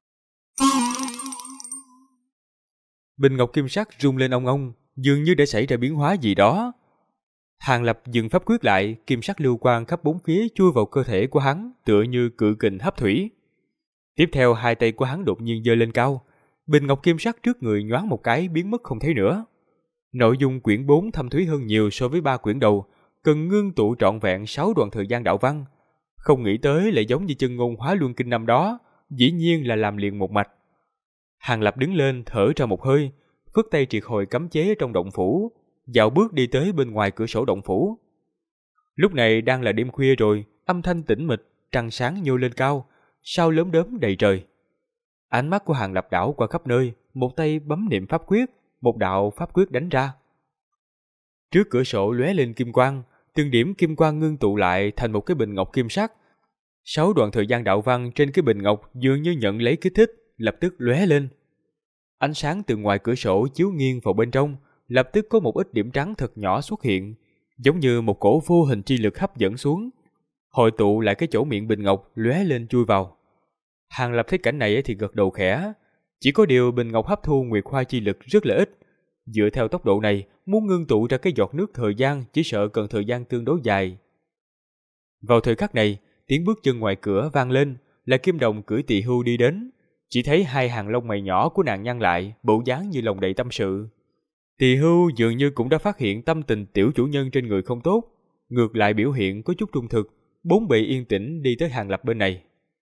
Bình ngọc kim sắc rung lên ong ong, dường như đã xảy ra biến hóa gì đó. Hàng Lập dừng pháp quyết lại, kim sắc lưu quang khắp bốn phía chui vào cơ thể của hắn, tựa như cự kình hấp thủy. Tiếp theo hai tay của hắn đột nhiên giơ lên cao, bình ngọc kim sắc trước người nhoáng một cái biến mất không thấy nữa. Nội dung quyển 4 thâm thúy hơn nhiều so với 3 quyển đầu, cần ngưng tụ trọn vẹn 6 đoạn thời gian đạo văn. Không nghĩ tới lại giống như chân ngôn Hóa Luân Kinh năm đó, dĩ nhiên là làm liền một mạch. Hàng Lập đứng lên thở ra một hơi, phất tay triệt hồi cấm chế trong động phủ, dạo bước đi tới bên ngoài cửa sổ động phủ. Lúc này đang là đêm khuya rồi, âm thanh tĩnh mịch, trăng sáng nhô lên cao, sao lốm đốm đầy trời. Ánh mắt của Hàng Lập đảo qua khắp nơi, một tay bấm niệm pháp quyết, một đạo pháp quyết đánh ra. Trước cửa sổ lóe lên kim quang, từng điểm kim quang ngưng tụ lại thành một cái bình ngọc kim sắc. 6 đoạn thời gian đạo văn trên cái bình ngọc dường như nhận lấy kích thích, lập tức lóe lên. Ánh sáng từ ngoài cửa sổ chiếu nghiêng vào bên trong, lập tức có một ít điểm trắng thật nhỏ xuất hiện, giống như một cổ vô hình chi lực hấp dẫn xuống, hội tụ lại cái chỗ miệng bình ngọc lóe lên chui vào. Hàng Lập thấy cảnh này thì gật đầu khẽ, chỉ có điều bình ngọc hấp thu nguyệt hoa chi lực rất là ít. Dựa theo tốc độ này, muốn ngưng tụ ra cái giọt nước thời gian chỉ sợ cần thời gian tương đối dài. Vào thời khắc này, tiếng bước chân ngoài cửa vang lên, là Kim Đồng cưỡi tỳ hưu đi đến. Chỉ thấy hai hàng lông mày nhỏ của nàng nhăn lại, bộ dáng như lòng đầy tâm sự. Tỳ hưu dường như cũng đã phát hiện tâm tình tiểu chủ nhân trên người không tốt, ngược lại biểu hiện có chút trung thực, bốn bề yên tĩnh đi tới Hàng Lập bên này.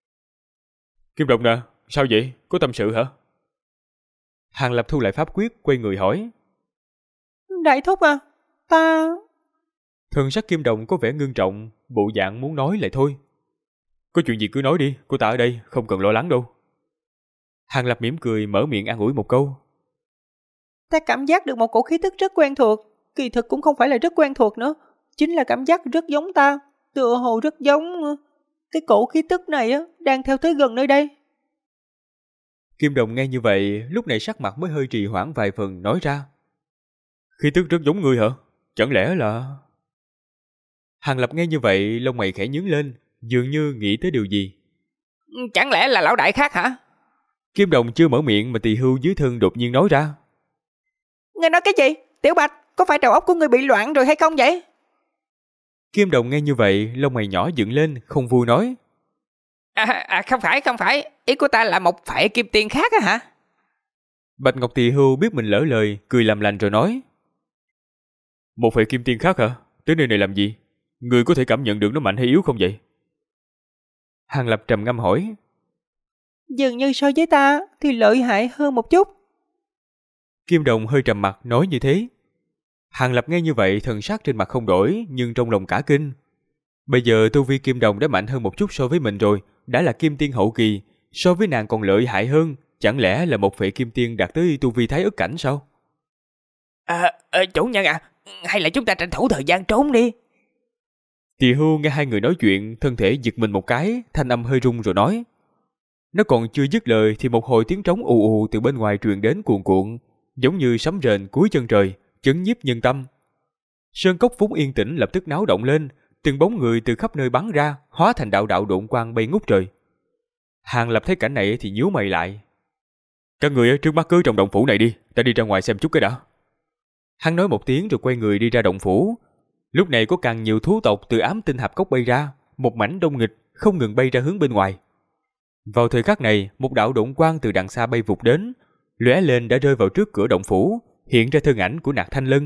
Kim Đồng nè, sao vậy? Có tâm sự hả? Hàng Lập thu lại pháp quyết, quay người hỏi. Đại thúc à, ta... Thần sắc Kim Đồng có vẻ ngưng trọng, bộ dạng muốn nói lại thôi. Có chuyện gì cứ nói đi, cô ta ở đây, không cần lo lắng đâu. Hàng Lập mỉm cười mở miệng an ủi một câu. Ta cảm giác được một cổ khí tức rất quen thuộc, kỳ thực cũng không phải là rất quen thuộc nữa, chính là cảm giác rất giống ta, tựa hồ rất giống... Cái cổ khí tức này đang theo tới gần nơi đây. Kim Đồng nghe như vậy, lúc này sắc mặt mới hơi trì hoãn vài phần nói ra. Khí tức rất giống ngươi hả? Chẳng lẽ là... Hàng Lập nghe như vậy, lông mày khẽ nhướng lên, dường như nghĩ tới điều gì. Chẳng lẽ là lão đại khác hả? Kim Đồng chưa mở miệng mà tỳ hưu dưới thân đột nhiên nói ra. Ngươi nói cái gì? Tiểu Bạch, có phải đầu óc của ngươi bị loạn rồi hay không vậy? Kim Đồng nghe như vậy, lông mày nhỏ dựng lên, không vui nói. Không phải, ý của ta là một phệ kim tiên khác á hả? Bạch Ngọc Tỳ hưu biết mình lỡ lời, cười làm lành rồi nói. Một phệ kim tiên khác hả? Tới nơi này làm gì? Người có thể cảm nhận được nó mạnh hay yếu không vậy? Hàng Lập trầm ngâm hỏi. Dường như so với ta thì lợi hại hơn một chút. Kim Đồng hơi trầm mặt nói như thế. Hàng Lập nghe như vậy thần sắc trên mặt không đổi, nhưng trong lòng cả kinh. Bây giờ tu vi Kim Đồng đã mạnh hơn một chút so với mình rồi, đã là kim tiên hậu kỳ, so với nàng còn lợi hại hơn, chẳng lẽ là một phệ kim tiên đạt tới tu vi thái ức cảnh sao? Chủ nhân à, hay là chúng ta tranh thủ thời gian trốn đi. Tỳ hưu nghe hai người nói chuyện, thân thể giật mình một cái, thanh âm hơi rung rồi nói. Nó còn chưa dứt lời thì một hồi tiếng trống ù ù từ bên ngoài truyền đến cuồn cuộn, giống như sấm rền cuối chân trời, chấn nhiếp nhân tâm. Sơn cốc vốn yên tĩnh lập tức náo động lên, từng bóng người từ khắp nơi bắn ra, hóa thành đạo đạo độn quang bay ngút trời. Hàng Lập thấy cảnh này thì nhíu mày lại. Các người trước mắt cứ trong động phủ này đi, ta đi ra ngoài xem chút cái đã. Hắn nói một tiếng rồi quay người đi ra động phủ. Lúc này có càng nhiều thú tộc từ ám tinh hạp cốc bay ra, một mảnh đông nghịch không ngừng bay ra hướng bên ngoài. Vào thời khắc này, một đạo độn quang từ đằng xa bay vụt đến, lóe lên đã rơi vào trước cửa động phủ, hiện ra thân ảnh của Nạc Thanh Lân.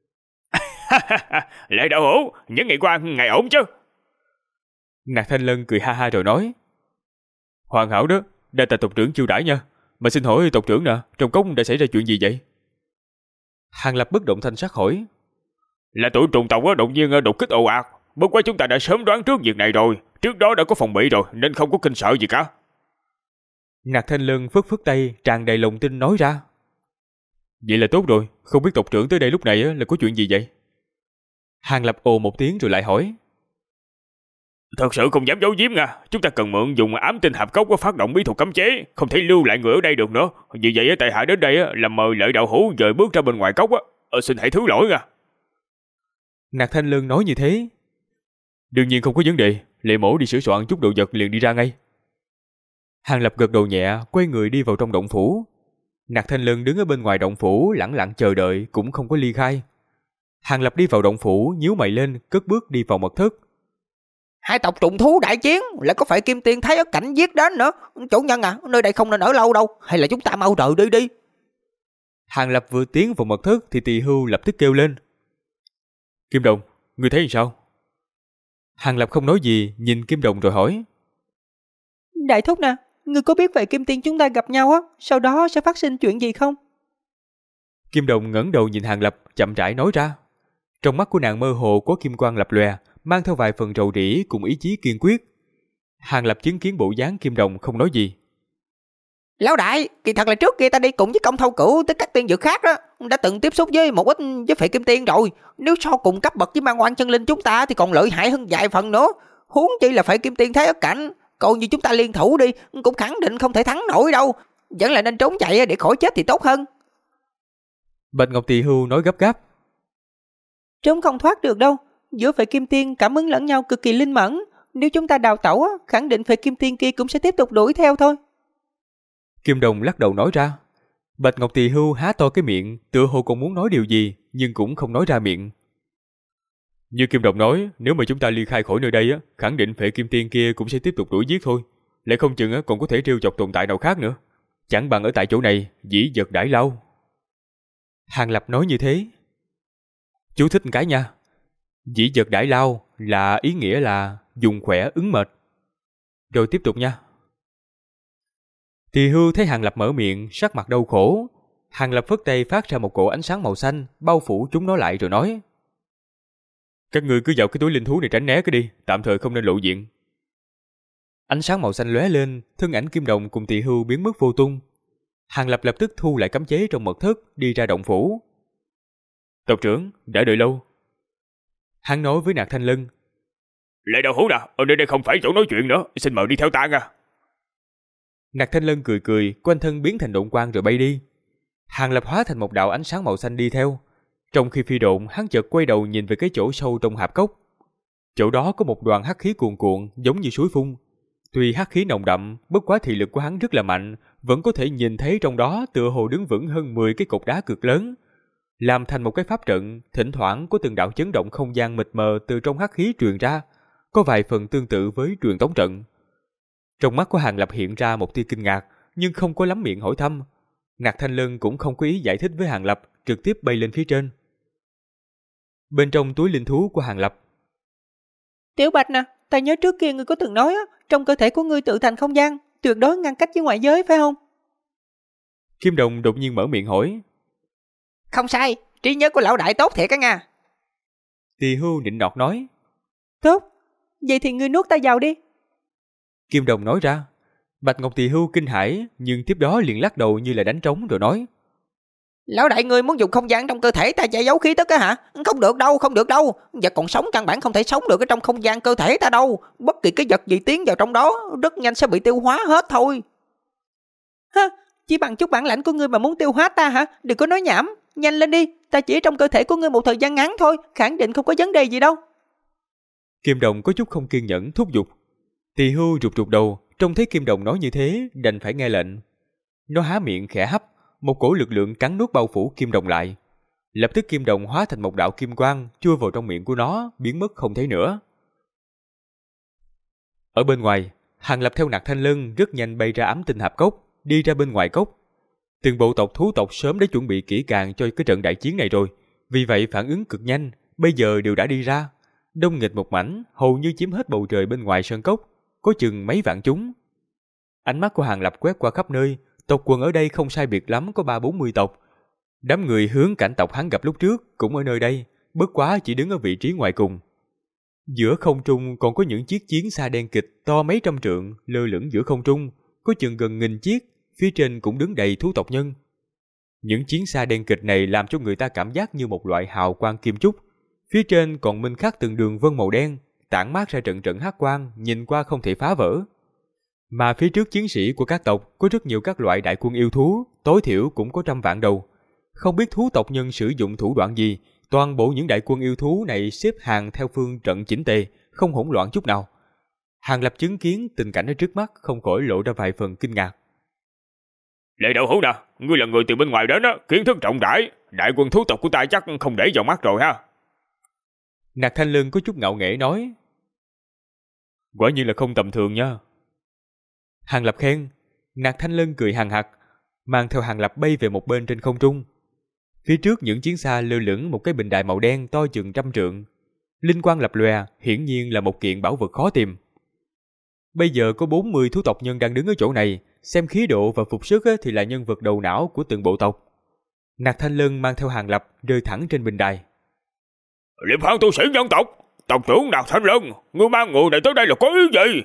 Lệ đạo hữu, những ngày qua ngày ổn chứ? Nạc Thanh Lân cười ha ha rồi nói. Hoàn hảo đó, đa tạ tộc trưởng chiêu đãi nha. Mà xin hỏi tộc trưởng nè, trong cốc đã xảy ra chuyện gì vậy? Hàng Lập bất động thanh sắc hỏi. Là tụi trùng tộc đột nhiên đột kích ồ ạt. Bất quá chúng ta đã sớm đoán trước việc này rồi, trước đó đã có phòng bị rồi nên không có kinh sợ gì cả. Nạc Thanh Lân phất phất tay, tràn đầy lòng tin nói ra. Vậy là tốt rồi, không biết tộc trưởng tới đây lúc này là có chuyện gì vậy? Hàng Lập ồ một tiếng rồi lại hỏi. Thật sự không dám giấu giếm nha, chúng ta cần mượn dùng ám tinh hạp cốc phát động bí thuật cấm chế, không thể lưu lại người ở đây được nữa. Vì vậy tại hạ đến đây là mời Lợi đạo hữu dời bước ra bên ngoài cốc xin hãy thứ lỗi nha. Nạc Thanh Lân nói như thế. Đương nhiên không có vấn đề, Lệ mổ đi sửa soạn chút đồ vật liền đi ra ngay. Hàng Lập gật đầu nhẹ, quay người đi vào trong động phủ. Nạc Thanh Lân đứng ở bên ngoài động phủ lẳng lặng chờ đợi, cũng không có ly khai. Hàng Lập đi vào động phủ, nhíu mày lên, cất bước đi vào mật thất. Hai tộc trùng thú đại chiến, lại có phải kim tiên thái ất cảnh giết đến nữa. Chủ nhân à, nơi đây không nên ở lâu đâu, hay là chúng ta mau rời đi đi. Hàng Lập vừa tiến vào mật thất thì Tỳ Hưu lập tức kêu lên. Kim Đồng, ngươi thấy sao? Hàng Lập không nói gì, nhìn Kim Đồng rồi hỏi. Đại thúc nè, ngươi có biết vậy Kim Tiên chúng ta gặp nhau á, sau đó sẽ phát sinh chuyện gì không? Kim Đồng ngẩng đầu nhìn Hàng Lập, chậm rãi nói ra. Trong mắt của nàng mơ hồ có kim quang lập lòe, mang theo vài phần rầu rĩ cùng ý chí kiên quyết. Hàng Lập chứng kiến bộ dáng Kim Đồng không nói gì. Lão đại, kỳ thật là trước kia ta đi cùng với công thâu cửu tới các tiên dược khác đó, đã từng tiếp xúc với một ít với phệ kim tiên rồi. Nếu so cùng cấp bậc với mang oan chân linh chúng ta thì còn lợi hại hơn vài phần nữa. Huống chi là phệ kim tiên thế ất cảnh, coi như chúng ta liên thủ đi cũng khẳng định không thể thắng nổi đâu. Vẫn là nên trốn chạy để khỏi chết thì tốt hơn. Bạch Ngọc Tỳ Hưu nói gấp gáp. Trốn không thoát được đâu, giữa phệ kim tiên cảm ứng lẫn nhau cực kỳ linh mẫn. Nếu chúng ta đào tẩu, khẳng định phệ kim tiên kia cũng sẽ tiếp tục đuổi theo thôi. Kim Đồng lắc đầu nói ra. Bạch Ngọc Tỳ Hưu há to cái miệng, tựa hồ còn muốn nói điều gì, nhưng cũng không nói ra miệng. Như Kim Đồng nói, nếu mà chúng ta ly khai khỏi nơi đây, khẳng định phệ kim tiên kia cũng sẽ tiếp tục đuổi giết thôi. Lại không chừng còn có thể trêu chọc tồn tại nào khác nữa. Chẳng bằng ở tại chỗ này, dĩ vật đãi lao. Hàng Lập nói như thế. Chú thích cái nha. Dĩ vật đãi lao là ý nghĩa là dùng khỏe ứng mệt. Rồi tiếp tục nha. Tỳ Hưu thấy Hàng Lập mở miệng, sắc mặt đau khổ. Hàng Lập phất tay phát ra một cỗ ánh sáng màu xanh, bao phủ chúng nó lại rồi nói. Các ngươi cứ vào cái túi linh thú này tránh né cái đi, tạm thời không nên lộ diện. Ánh sáng màu xanh lóe lên, thân ảnh Kim Đồng cùng Tỳ Hưu biến mất vô tung. Hàng Lập lập tức thu lại cấm chế trong mật thất, đi ra động phủ. Tộc trưởng, đã đợi lâu. Hắn nói với Nạc Thanh Lân. Lệ Đạo Hữu nè, ở đây không phải chỗ nói chuyện nữa, xin mời đi theo ta nha. Nạc Thanh Lân cười cười, quanh thân biến thành độn quang rồi bay đi. Hàng Lập hóa thành một đạo ánh sáng màu xanh đi theo. Trong khi phi độn, hắn chợt quay đầu nhìn về cái chỗ sâu trong hạp cốc. Chỗ đó có một đoàn hắc khí cuồn cuộn giống như suối phun. Tuy hắc khí nồng đậm, bất quá thị lực của hắn rất là mạnh, vẫn có thể nhìn thấy trong đó tựa hồ đứng vững hơn 10 cái cột đá cực lớn, làm thành một cái pháp trận. Thỉnh thoảng có từng đạo chấn động không gian mịt mờ từ trong hắc khí truyền ra, có vài phần tương tự với truyền tống trận. Trong mắt của Hàng Lập hiện ra một tia kinh ngạc, nhưng không có lắm miệng hỏi thăm. Nạc Thanh Lân cũng không có ý giải thích với Hàng Lập, trực tiếp bay lên phía trên. Bên trong túi linh thú của Hàng Lập. Tiểu Bạch nè, ta nhớ trước kia ngươi có từng nói trong cơ thể của ngươi tự thành không gian, tuyệt đối ngăn cách với ngoại giới phải không? Kim Đồng đột nhiên mở miệng hỏi. Không sai, trí nhớ của lão đại tốt thiệt á nha. Tỳ Hưu nịnh nọt nói. Tốt, vậy thì ngươi nuốt ta vào đi. Kim Đồng nói ra. Bạch Ngọc Tỳ Hưu kinh hãi, nhưng tiếp đó liền lắc đầu như là đánh trống rồi nói. Lão đại ngươi muốn dùng không gian trong cơ thể ta che giấu khí tức á hả? Không được đâu, không được đâu. Vật còn sống căn bản không thể sống được ở trong không gian cơ thể ta đâu. Bất kỳ cái vật gì tiến vào trong đó rất nhanh sẽ bị tiêu hóa hết thôi. Ha, chỉ bằng chút bản lãnh của ngươi mà muốn tiêu hóa ta hả? Đừng có nói nhảm, nhanh lên đi. Ta chỉ ở trong cơ thể của ngươi một thời gian ngắn thôi, khẳng định không có vấn đề gì đâu. Kim Đồng có chút không kiên nhẫn thúc giục. Tỳ Hưu rụt rụt đầu, trông thấy Kim Đồng nói như thế, đành phải nghe lệnh. Nó há miệng khẽ hấp, một cổ lực lượng cắn nuốt bao phủ Kim Đồng lại. Lập tức Kim Đồng hóa thành một đạo kim quang chui vào trong miệng của nó, biến mất không thấy nữa. Ở bên ngoài, Hàng Lập theo Nạc Thanh Lân rất nhanh bay ra ám tinh hạp cốc, đi ra bên ngoài cốc. Từng bộ tộc thú tộc sớm đã chuẩn bị kỹ càng cho cái trận đại chiến này rồi, vì vậy phản ứng cực nhanh, bây giờ đều đã đi ra. Đông nghịch một mảnh, hầu như chiếm hết bầu trời bên ngoài sơn cốc, có chừng mấy vạn chúng. Ánh mắt của Hàng Lập quét qua khắp nơi, tộc quần ở đây không sai biệt lắm có 30-40 tộc. Đám người hướng cảnh tộc hắn gặp lúc trước cũng ở nơi đây, bất quá chỉ đứng ở vị trí ngoài cùng. Giữa không trung còn có những chiếc chiến xa đen kịch to mấy trăm trượng lơ lửng giữa không trung, có chừng gần 1000 chiếc, phía trên cũng đứng đầy thú tộc nhân. Những chiến xa đen kịch này làm cho người ta cảm giác như một loại hào quang kim chúc, phía trên còn minh khắc từng đường vân màu đen, tản mát ra trận trận hắc quang, nhìn qua không thể phá vỡ. Mà phía trước chiến sĩ của các tộc có rất nhiều các loại đại quân yêu thú, tối thiểu cũng có 100 vạn đầu. Không biết thú tộc nhân sử dụng thủ đoạn gì, toàn bộ những đại quân yêu thú này xếp hàng theo phương trận chỉnh tề, không hỗn loạn chút nào. Hàng Lập chứng kiến tình cảnh ở trước mắt không khỏi lộ ra vài phần kinh ngạc. Lệ Đạo Hữu nè, ngươi là người từ bên ngoài đến á, kiến thức rộng rãi, đại quân thú tộc của ta chắc không để vào mắt rồi ha. Nạc Thanh Lân có chút ngạo nghễ nói. Quả nhiên là không tầm thường nha. Hàng Lập khen. Nạc Thanh Lân cười hằng hặc, mang theo Hàng Lập bay về một bên trên không trung, Phía trước những chiến xa lơ lửng một cái bình đài màu đen to chừng 100 trượng. Linh quang lập lòe, hiển nhiên là một kiện bảo vật khó tìm. Bây giờ có 40 thú tộc nhân đang đứng ở chỗ này, xem khí độ và phục sức thì là nhân vật đầu não của từng bộ tộc. Nạc Thanh Lân mang theo Hàng Lập rơi thẳng trên bình đài. Liệp Hoang tu sĩ nhân tộc, tộc trưởng Nạc Thanh Lân, ngươi mang người này tới đây là có ý gì?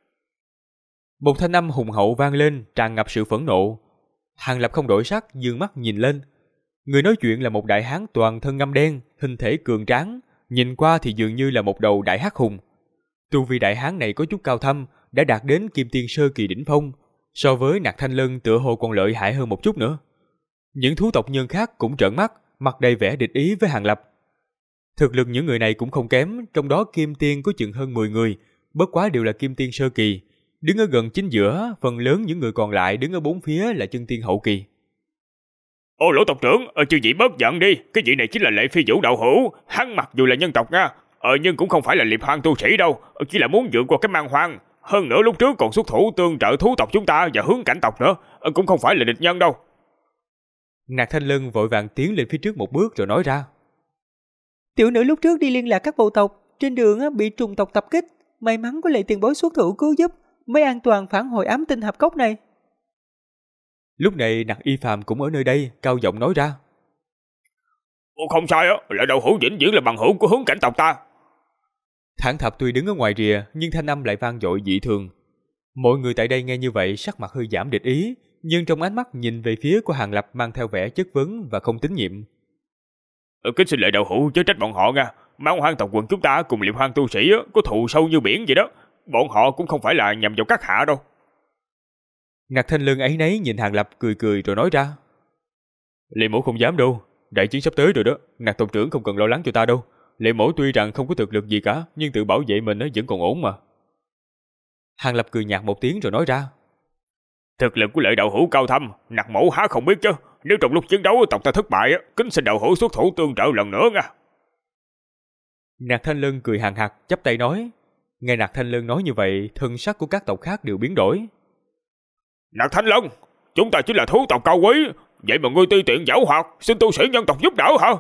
Một thanh âm hùng hậu vang lên, tràn ngập sự phẫn nộ. Hàng Lập không đổi sắc, dương mắt nhìn lên. Người nói chuyện là một đại hán toàn thân ngăm đen, hình thể cường tráng, nhìn qua thì dường như là một đầu đại hắc hùng. Tu vi đại hán này có chút cao thâm, đã đạt đến kim tiên sơ kỳ đỉnh phong, so với Nạc Thanh Lân tựa hồ còn lợi hại hơn một chút nữa. Những thú tộc nhân khác cũng trợn mắt, mặt đầy vẻ địch ý với Hàng Lập. Thực lực những người này cũng không kém, trong đó kim tiên có chừng hơn 10 người, bất quá đều là kim tiên sơ kỳ. Đứng ở gần chính giữa, phần lớn những người còn lại đứng ở bốn phía là chân tiên hậu kỳ. Ô Lỗ tộc trưởng, chư vị bớt giận đi, cái vị này chính là Lệ Phi Vũ đạo hữu, hắn mặc dù là nhân tộc nha, nhưng cũng không phải là Liệp Hoang tu sĩ đâu, chỉ là muốn vượt qua cái Man Hoang. Hơn nữa lúc trước còn xuất thủ tương trợ thú tộc chúng ta và hướng cảnh tộc nữa, cũng không phải là địch nhân đâu. Nạc Thanh Lân vội vàng tiến lên phía trước một bước rồi nói ra. Tiểu nữ lúc trước đi liên lạc các bộ tộc, trên đường bị trùng tộc tập kích, may mắn có Lệ tiền bối xuất thủ cứu giúp, mới an toàn phản hồi ám tinh hạp cốc này. Lúc này Nạc Y Phàm cũng ở nơi đây, cao giọng nói ra. Không sai á, là đầu hữu vĩnh viễn là bằng hữu của hướng cảnh tộc ta. Thản Thập tuy đứng ở ngoài rìa, nhưng thanh âm lại vang dội dị thường. Mọi người tại đây nghe như vậy sắc mặt hơi giảm địch ý, nhưng trong ánh mắt nhìn về phía của Hàng Lập mang theo vẻ chất vấn và không tín nhiệm. Kính xin Lệ đạo hữu chớ trách bọn họ nha. Man Hoang tộc quần chúng ta cùng Liệp Hoang tu sĩ có thù sâu như biển vậy đó. Bọn họ cũng không phải là nhằm vào các hạ đâu. Nạc Thanh Lân ấy nấy nhìn Hàng Lập cười cười rồi nói ra. Lệ mẫu không dám đâu, đại chiến sắp tới rồi đó, Nạc tộc trưởng không cần lo lắng cho ta đâu. Lệ mẫu tuy rằng không có thực lực gì cả, nhưng tự bảo vệ mình vẫn còn ổn mà. Hàng Lập cười nhạt một tiếng rồi nói ra. Thực lực của Lệ đạo hữu cao thâm, Nạc mẫu há không biết chứ. Nếu trong lúc chiến đấu tộc ta thất bại, kính xin đạo hữu xuất thủ tương trợ lần nữa nha. Nạc Thanh Lân cười hàn hạc chắp tay nói. Nghe Nạc Thanh Lân nói như vậy, thân sắc của các tộc khác đều biến đổi. Nạc Thanh Lân, chúng ta chính là thú tộc cao quý, vậy mà ngươi ti tiện giảo hoạt, xin tu sĩ nhân tộc giúp đỡ hả?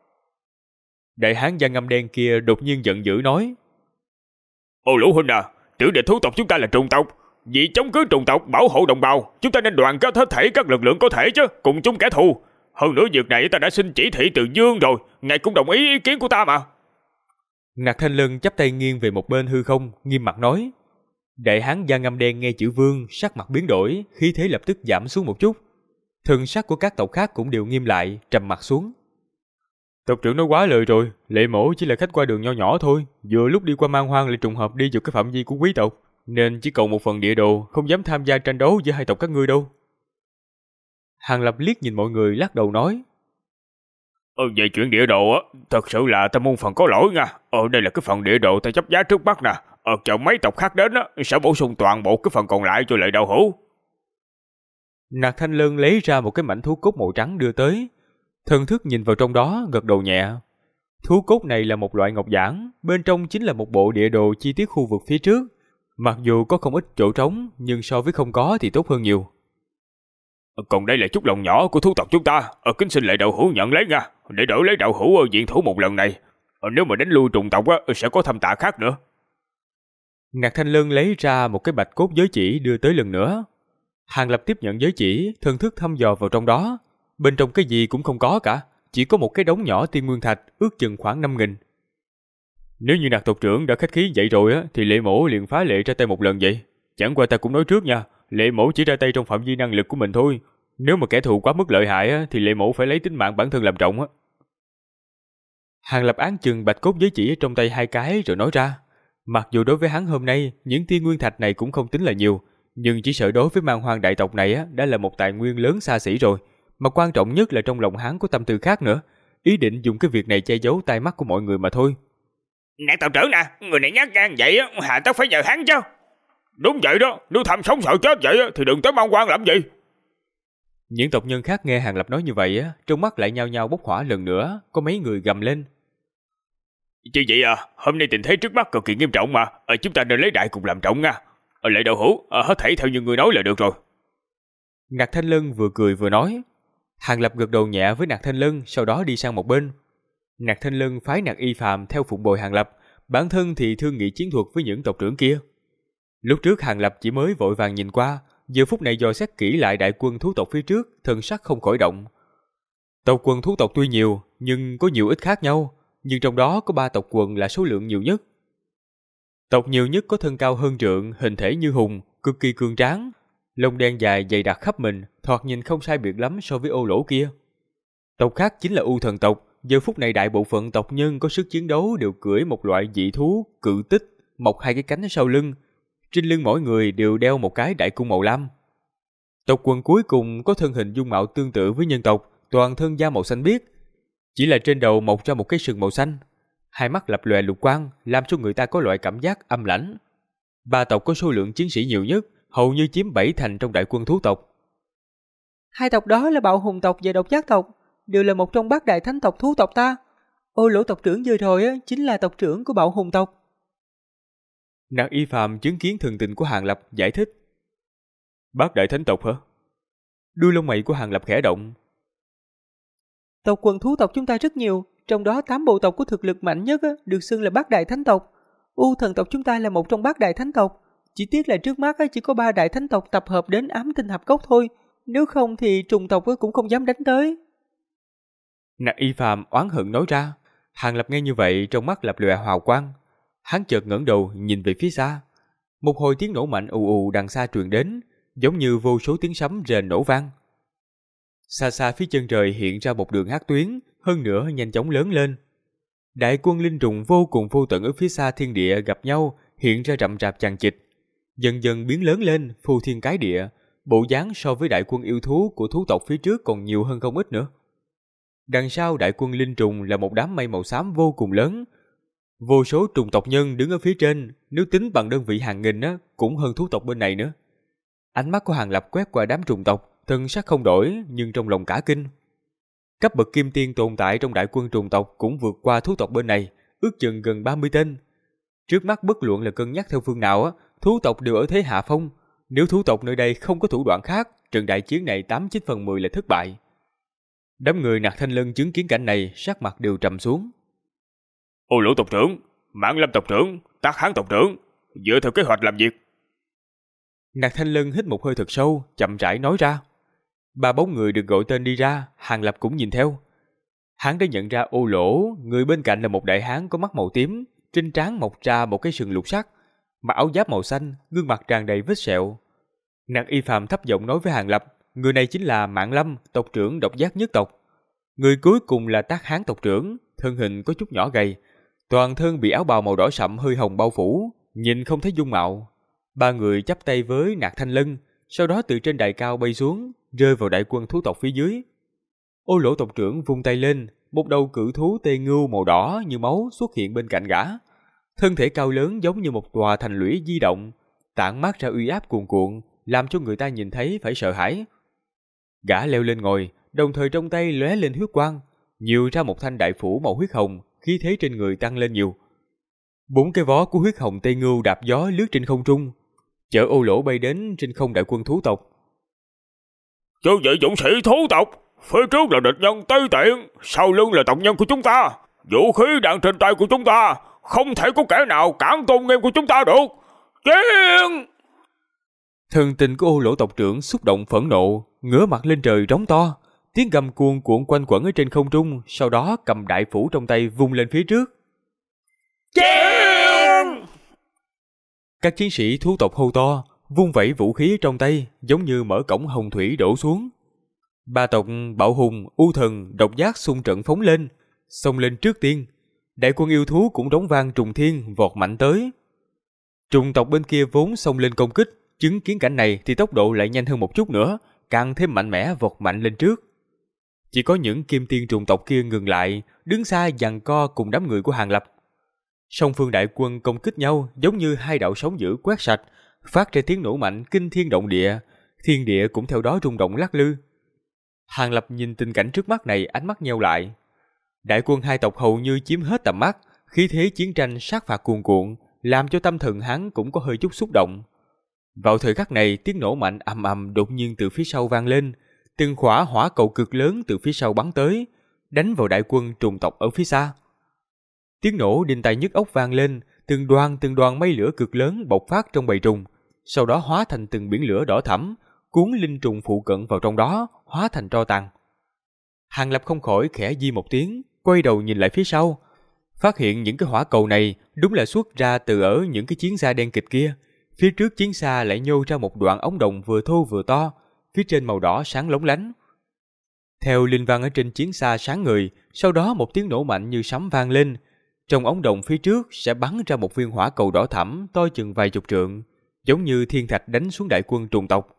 Đại hán da ngăm đen kia đột nhiên giận dữ nói. Ô Lũ huynh à, tử địch thú tộc chúng ta là trùng tộc, vì chống cứ trùng tộc bảo hộ đồng bào, chúng ta nên đoàn kết hết thảy các lực lượng có thể chứ, cùng chung kẻ thù. Hơn nữa việc này ta đã xin chỉ thị từ Dương rồi, ngài cũng đồng ý kiến của ta mà. Nạc Thanh Lân chắp tay nghiêng về một bên hư không, nghiêm mặt nói. Đại hán da ngăm đen nghe chữ Vương, sắc mặt biến đổi, khí thế lập tức giảm xuống một chút. Thần sắc của các tộc khác cũng đều nghiêm lại, trầm mặt xuống. Tộc trưởng nói quá lời rồi, Lệ mẫu chỉ là khách qua đường nho nhỏ thôi, vừa lúc đi qua Man Hoang lại trùng hợp đi vào cái phạm vi của quý tộc, nên chỉ cầu một phần địa đồ, không dám tham gia tranh đấu giữa hai tộc các ngươi đâu. Hàng Lập liếc nhìn mọi người lắc đầu nói. Về chuyện địa đồ á, thật sự là ta muôn phần có lỗi nha. Đây là cái phần địa đồ ta chấp giá trước mắt nè. Chờ mấy tộc khác đến á, sẽ bổ sung toàn bộ cái phần còn lại cho Lệ đạo hữu. Nạc Thanh Lân lấy ra một cái mảnh thú cốt màu trắng đưa tới. Thần thức nhìn vào trong đó, gật đầu nhẹ. Thú cốt này là một loại ngọc giản, bên trong chính là một bộ địa đồ chi tiết khu vực phía trước. Mặc dù có không ít chỗ trống, nhưng so với không có thì tốt hơn nhiều. Còn đây là chút lòng nhỏ của thú tộc chúng ta, kính xin Lệ đạo hữu nhận lấy nha, để đỡ lấy đạo hữu diện thủ một lần này. Nếu mà đánh lui trùng tộc á, sẽ có thâm tạ khác nữa. Nạc Thanh Lân lấy ra một cái bạch cốt giới chỉ đưa tới lần nữa. Hàng Lập tiếp nhận giới chỉ, thần thức thăm dò vào trong đó. Bên trong cái gì cũng không có cả, chỉ có một cái đống nhỏ tiên nguyên thạch, ước chừng khoảng 5.000. Nếu như Nạc tộc trưởng đã khách khí vậy rồi á, thì Lệ mẫu liền phá lệ ra tay một lần vậy. Chẳng qua ta cũng nói trước nha, Lệ mẫu chỉ ra tay trong phạm vi năng lực của mình thôi. Nếu mà kẻ thù quá mức lợi hại á, thì Lệ mẫu phải lấy tính mạng bản thân làm trọng á. Hàng Lập án chừng bạch cốt giới chỉ trong tay hai cái rồi nói ra. Mặc dù đối với hắn hôm nay, những tiên nguyên thạch này cũng không tính là nhiều, nhưng chỉ sợ đối với Man Hoang đại tộc này á, đã là một tài nguyên lớn xa xỉ rồi. Mà quan trọng nhất là trong lòng hắn có tâm tư khác nữa, ý định dùng cái việc này che giấu tai mắt của mọi người mà thôi. Nạc tộc trưởng nè, người này nhát gan vậy á, hạ tất phải nhờ hắn chứ. Đúng vậy đó, nếu tham sống sợ chết vậy á, thì đừng tới Man Hoang làm gì. Những tộc nhân khác nghe Hàng Lập nói như vậy á, trong mắt lại nhao nhao bốc hỏa lần nữa, có mấy người gầm lên. Chứ vậy à, hôm nay tình thế trước mắt cực kỳ nghiêm trọng mà, chúng ta nên lấy đại cùng làm trọng nha. Lệ đạo hữu, hết thảy theo như người nói là được rồi. Nạc Thanh Lân vừa cười vừa nói. Hàng Lập gật đầu nhẹ với Nạc Thanh Lân, sau đó đi sang một bên. Nạc Thanh Lân phái Nạc Y Phàm theo phụng bồi Hàng Lập, bản thân thì thương nghị chiến thuật với những tộc trưởng kia. Lúc trước Hàng Lập chỉ mới vội vàng nhìn qua, giờ phút này dò xét kỹ lại đại quân thú tộc phía trước, thần sắc không khỏi động. Tộc quần thú tộc tuy nhiều, nhưng có nhiều ít khác nhau, nhưng trong đó có 3 tộc quần là số lượng nhiều nhất. Tộc nhiều nhất có thân cao hơn trượng, hình thể như hùng, cực kỳ cường tráng, lông đen dài dày đặc khắp mình, thoạt nhìn không sai biệt lắm so với Ô Lỗ kia. Tộc khác chính là U Thần tộc, giờ phút này đại bộ phận tộc nhân có sức chiến đấu đều cưỡi một loại dị thú cự tích, mọc 2 cái cánh sau lưng. Trên lưng mỗi người đều đeo một cái đại cung màu lam. Tộc quần cuối cùng có thân hình dung mạo tương tự với nhân tộc, toàn thân da màu xanh biếc, chỉ là trên đầu mọc ra một cái sừng màu xanh, hai mắt lập lòe lục quang, làm cho người ta có loại cảm giác âm lãnh. 3 tộc có số lượng chiến sĩ nhiều nhất, hầu như chiếm 7 thành trong đại quân thú tộc. 2 tộc đó là Bạo Hùng tộc và Độc Giác tộc, đều là một trong 3 đại thánh tộc thú tộc ta. Ô Lỗ tộc trưởng vừa rồi chính là tộc trưởng của Bạo Hùng tộc. Nạc Y Phàm chứng kiến thần tình của Hàng Lập, giải thích. 3 đại thánh tộc hả? Đuôi lông mày của Hàng Lập khẽ động. Tộc quần thú tộc chúng ta rất nhiều, trong đó 8 bộ tộc có thực lực mạnh nhất được xưng là 3 đại thánh tộc. U Thần tộc chúng ta là một trong 3 đại thánh tộc. Chỉ tiếc là trước mắt chỉ có 3 đại thánh tộc tập hợp đến Ám Tinh Hạp Cốc thôi, nếu không thì trùng tộc cũng không dám đánh tới. Nạc Y Phàm oán hận nói ra. Hàng Lập nghe như vậy trong mắt lập lòe hào quang. Hắn chợt ngẩng đầu nhìn về phía xa. Một hồi tiếng nổ mạnh ù ù đằng xa truyền đến, giống như vô số tiếng sấm rền nổ vang. Xa xa phía chân trời hiện ra một đường hắc tuyến, hơn nữa nhanh chóng lớn lên. Đại quân linh trùng vô cùng vô tận ở phía xa thiên địa gặp nhau, hiện ra rậm rạp chằng chịt, dần dần biến lớn lên, phô thiên cái địa, bộ dáng so với đại quân yêu thú của thú tộc phía trước còn nhiều hơn không ít nữa. Đằng sau đại quân linh trùng là một đám mây màu xám vô cùng lớn. Vô số trùng tộc nhân đứng ở phía trên, nếu tính bằng đơn vị hàng nghìn cũng hơn thú tộc bên này nữa. Ánh mắt của Hàng Lập quét qua đám trùng tộc, thân sắc không đổi nhưng trong lòng cả kinh. Cấp bậc kim tiên tồn tại trong đại quân trùng tộc cũng vượt qua thú tộc bên này, ước chừng gần 30 tên. Trước mắt bất luận là cân nhắc theo phương nào thú tộc đều ở thế hạ phong. Nếu thú tộc nơi đây không có thủ đoạn khác, trận đại chiến này 89 phần 10 là thất bại. Đám người Nạc Thanh Lân chứng kiến cảnh này, sắc mặt đều trầm xuống. Ô Lỗ tộc trưởng, Mãng Lâm tộc trưởng, Tác Hán tộc trưởng, dựa theo kế hoạch làm việc. Nạc Thanh Lân hít một hơi thật sâu, chậm rãi nói ra. 3 bóng người được gọi tên đi ra, Hàng Lập cũng nhìn theo. Hắn đã nhận ra Ô Lỗ, người bên cạnh là một đại hán có mắt màu tím, trên trán mọc ra một cái sừng lục sắc, mặc áo giáp màu xanh, gương mặt tràn đầy vết sẹo. Nạc Y Phàm thấp giọng nói với Hàng Lập, người này chính là Mãng Lâm, tộc trưởng Độc Giác nhất tộc. Người cuối cùng là Tác Hán tộc trưởng, thân hình có chút nhỏ gầy, toàn thân bị áo bào màu đỏ sậm hơi hồng bao phủ, nhìn không thấy dung mạo. 3 người chắp tay với Nạc Thanh Lân, sau đó từ trên đài cao bay xuống, rơi vào đại quân thú tộc phía dưới. Ô Lỗ tộc trưởng vung tay lên, một đầu cự thú tê ngưu màu đỏ như máu xuất hiện bên cạnh gã. Thân thể cao lớn giống như một tòa thành lũy di động, tản mát ra uy áp cuồn cuộn, làm cho người ta nhìn thấy phải sợ hãi. Gã leo lên ngồi, đồng thời trong tay lóe lên huyết quang, nhiều ra một thanh đại phủ màu huyết hồng, khí thế trên người tăng lên nhiều. 4 cái vó của huyết hồng tê ngưu đạp gió lướt trên không trung, chở Ô Lỗ bay đến trên không đại quân thú tộc. Chứ vậy dũng sĩ thú tộc, phía trước là địch nhân Tây Tiện, sau lưng là tộc nhân của chúng ta. Vũ khí đang trên tay của chúng ta, không thể có kẻ nào cản tôn nghiêm của chúng ta được. Chiến! Thần tình của Ô Lỗ tộc trưởng xúc động phẫn nộ, ngửa mặt lên trời rống to, tiếng gầm cuồn cuộn quanh quẩn ở trên không trung, sau đó cầm đại phủ trong tay vung lên phía trước. Chiến! Các chiến sĩ thú tộc hô to, vung vẩy vũ khí trong tay, giống như mở cổng hồng thủy đổ xuống. 3 tộc Bạo Hùng, U Thần, Độc Giác xung trận phóng lên, xông lên trước tiên. Đại quân yêu thú cũng đóng vang trùng thiên vọt mạnh tới. Trùng tộc bên kia vốn xông lên công kích, chứng kiến cảnh này thì tốc độ lại nhanh hơn một chút nữa, càng thêm mạnh mẽ vọt mạnh lên trước. Chỉ có những kim tiên trùng tộc kia ngừng lại, đứng xa giằng co cùng đám người của Hàng Lập. Song phương đại quân công kích nhau giống như 2 đạo sóng dữ quét sạch, phát ra tiếng nổ mạnh kinh thiên động địa, thiên địa cũng theo đó rung động lắc lư. Hàng Lập nhìn tình cảnh trước mắt này, ánh mắt nheo lại. Đại quân 2 tộc hầu như chiếm hết tầm mắt, khí thế chiến tranh sát phạt cuồn cuộn, làm cho tâm thần hắn cũng có hơi chút xúc động. Vào thời khắc này, tiếng nổ mạnh ầm ầm đột nhiên từ phía sau vang lên, từng khỏa hỏa cầu cực lớn từ phía sau bắn tới, đánh vào đại quân trùng tộc ở phía xa. Tiếng nổ đinh tai nhức óc vang lên, từng đoàn mây lửa cực lớn bộc phát trong bầy trùng, sau đó hóa thành từng biển lửa đỏ thẫm, cuốn linh trùng phụ cận vào trong đó, hóa thành tro tàn. Hàng Lập không khỏi khẽ di một tiếng, quay đầu nhìn lại phía sau, phát hiện những cái hỏa cầu này đúng là xuất ra từ ở những cái chiến xa đen kịt kia. Phía trước chiến xa lại nhô ra một đoạn ống đồng vừa thô vừa to, phía trên màu đỏ sáng lóng lánh. Theo linh văn ở trên chiến xa sáng ngời, sau đó một tiếng nổ mạnh như sấm vang lên. Trong ống đồng phía trước sẽ bắn ra một viên hỏa cầu đỏ thẫm to chừng vài chục trượng, giống như thiên thạch đánh xuống đại quân trùng tộc.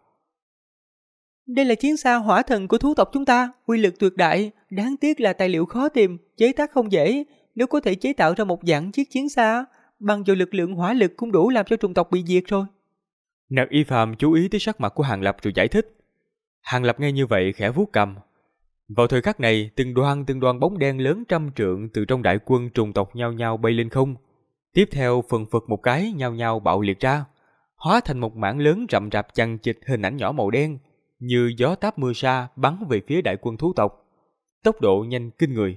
Đây là chiến xa hỏa thần của thú tộc chúng ta, uy lực tuyệt đại, đáng tiếc là tài liệu khó tìm, chế tác không dễ. Nếu có thể chế tạo ra một dạng chiếc chiến xa, bằng vào lực lượng hỏa lực cũng đủ làm cho trùng tộc bị diệt rồi. Nặc Y Phàm chú ý tới sắc mặt của Hàng Lập rồi giải thích. Hàng Lập nghe như vậy khẽ vuốt cằm. Vào thời khắc này, từng đoàn bóng đen lớn trăm trượng từ trong đại quân trùng tộc nhao nhao bay lên không. Tiếp theo phần phật một cái nhao nhao bạo liệt ra, hóa thành một mảng lớn rậm rạp chằng chịt hình ảnh nhỏ màu đen, như gió táp mưa sa bắn về phía đại quân thú tộc. Tốc độ nhanh kinh người.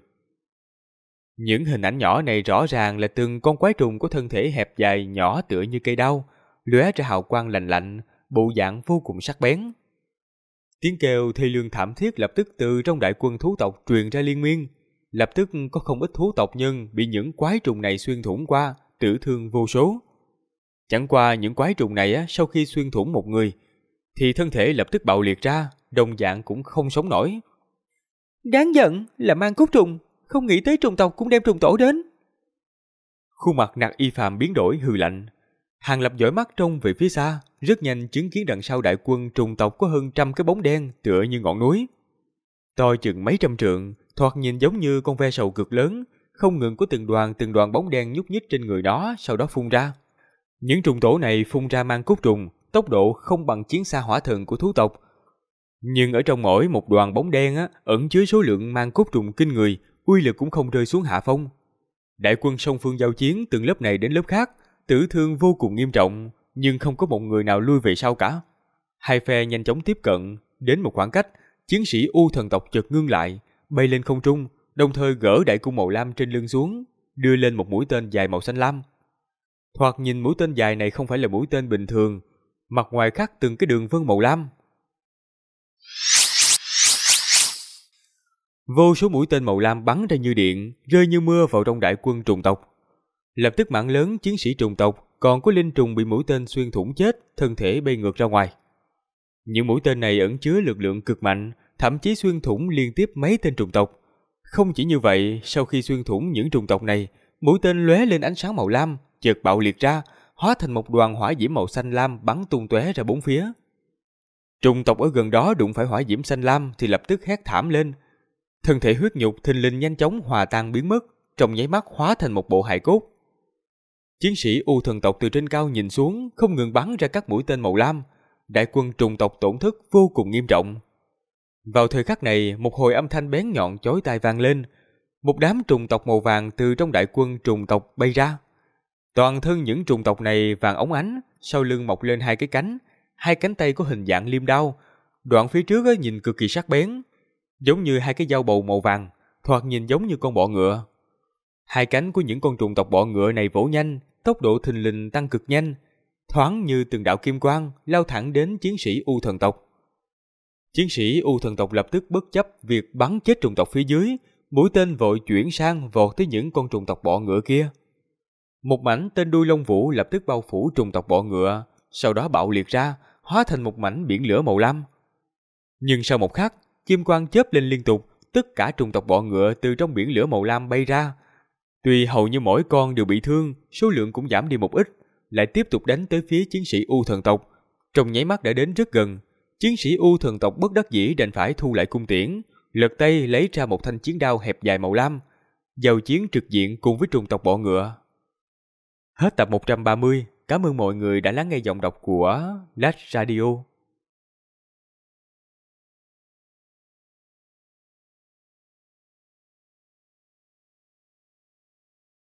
Những hình ảnh nhỏ này rõ ràng là từng con quái trùng có thân thể hẹp dài nhỏ tựa như cây đao, lóe ra hào quang lạnh lạnh, bộ dạng vô cùng sắc bén. Tiếng kêu thê lương thảm thiết lập tức từ trong đại quân thú tộc truyền ra liên miên. Lập tức có không ít thú tộc nhân bị những quái trùng này xuyên thủng qua, tử thương vô số. Chẳng qua những quái trùng này sau khi xuyên thủng một người, thì thân thể lập tức bạo liệt ra, đồng dạng cũng không sống nổi. Đáng giận là mang cốt trùng, không nghĩ tới trùng tộc cũng đem trùng tổ đến. Khuôn mặt Nặc Y Phàm biến đổi hừ lạnh. Hàng Lập dõi mắt trông về phía xa, rất nhanh chứng kiến đằng sau đại quân trùng tộc có hơn trăm cái bóng đen tựa như ngọn núi. To chừng mấy trăm trượng, thoạt nhìn giống như con ve sầu cực lớn, không ngừng có từng đoàn bóng đen nhúc nhích trên người đó, sau đó phun ra. Những trùng tổ này phun ra mang cốt trùng, tốc độ không bằng chiến xa hỏa thần của thú tộc. Nhưng ở trong mỗi một đoàn bóng đen ẩn chứa số lượng mang cốt trùng kinh người, uy lực cũng không rơi xuống hạ phong. Đại quân song phương giao chiến từng lớp này đến lớp khác, tử thương vô cùng nghiêm trọng, nhưng không có một người nào lui về sau cả. Hai phe nhanh chóng tiếp cận, đến một khoảng cách, chiến sĩ U thần tộc chợt ngưng lại, bay lên không trung, đồng thời gỡ đại cung màu lam trên lưng xuống, đưa lên một mũi tên dài màu xanh lam. Thoạt nhìn mũi tên dài này không phải là mũi tên bình thường, mặt ngoài khắc từng cái đường vân màu lam. Vô số mũi tên màu lam bắn ra như điện, rơi như mưa vào trong đại quân trùng tộc. Lập tức mảng lớn chiến sĩ trùng tộc, còn có linh trùng bị mũi tên xuyên thủng chết, thân thể bay ngược ra ngoài. Những mũi tên này ẩn chứa lực lượng cực mạnh, thậm chí xuyên thủng liên tiếp mấy tên trùng tộc. Không chỉ như vậy, sau khi xuyên thủng những trùng tộc này, mũi tên lóe lên ánh sáng màu lam, chợt bạo liệt ra, hóa thành một đoàn hỏa diễm màu xanh lam bắn tung tóe ra bốn phía. Trùng tộc ở gần đó đụng phải hỏa diễm xanh lam thì lập tức hét thảm lên. Thân thể huyết nhục thình lình nhanh chóng hòa tan biến mất, trong nháy mắt hóa thành một bộ hài cốt. Chiến sĩ U thần tộc từ trên cao nhìn xuống, không ngừng bắn ra các mũi tên màu lam. Đại quân trùng tộc tổn thất vô cùng nghiêm trọng. Vào thời khắc này, một hồi âm thanh bén nhọn chói tai vang lên. Một đám trùng tộc màu vàng từ trong đại quân trùng tộc bay ra. Toàn thân những trùng tộc này vàng óng ánh, sau lưng mọc lên hai cánh tay có hình dạng liêm đao. Đoạn phía trước nhìn cực kỳ sắc bén, giống như hai cái dao bầu màu vàng, thoạt nhìn giống như con bọ ngựa. Hai cánh của những con trùng tộc bọ ngựa này vỗ nhanh, tốc độ thình lình tăng cực nhanh, thoáng như từng đạo kim quang lao thẳng đến chiến sĩ U thần tộc. Chiến sĩ U thần tộc lập tức bất chấp việc bắn chết trùng tộc phía dưới, mũi tên vội chuyển sang vọt tới những con trùng tộc bọ ngựa kia. Một mảnh tên đuôi lông vũ lập tức bao phủ trùng tộc bọ ngựa, sau đó bạo liệt ra, hóa thành một mảnh biển lửa màu lam. Nhưng sau một khắc, kim quang chớp lên liên tục, tất cả trùng tộc bọ ngựa từ trong biển lửa màu lam bay ra. Tuy hầu như mỗi con đều bị thương, số lượng cũng giảm đi một ít, lại tiếp tục đánh tới phía chiến sĩ U thần tộc. Trong nháy mắt đã đến rất gần, chiến sĩ U thần tộc bất đắc dĩ đành phải thu lại cung tiễn, lật tay lấy ra một thanh chiến đao hẹp dài màu lam, giao chiến trực diện cùng với trùng tộc bọ ngựa. Hết tập 130, cảm ơn mọi người đã lắng nghe giọng đọc của Lách Radio.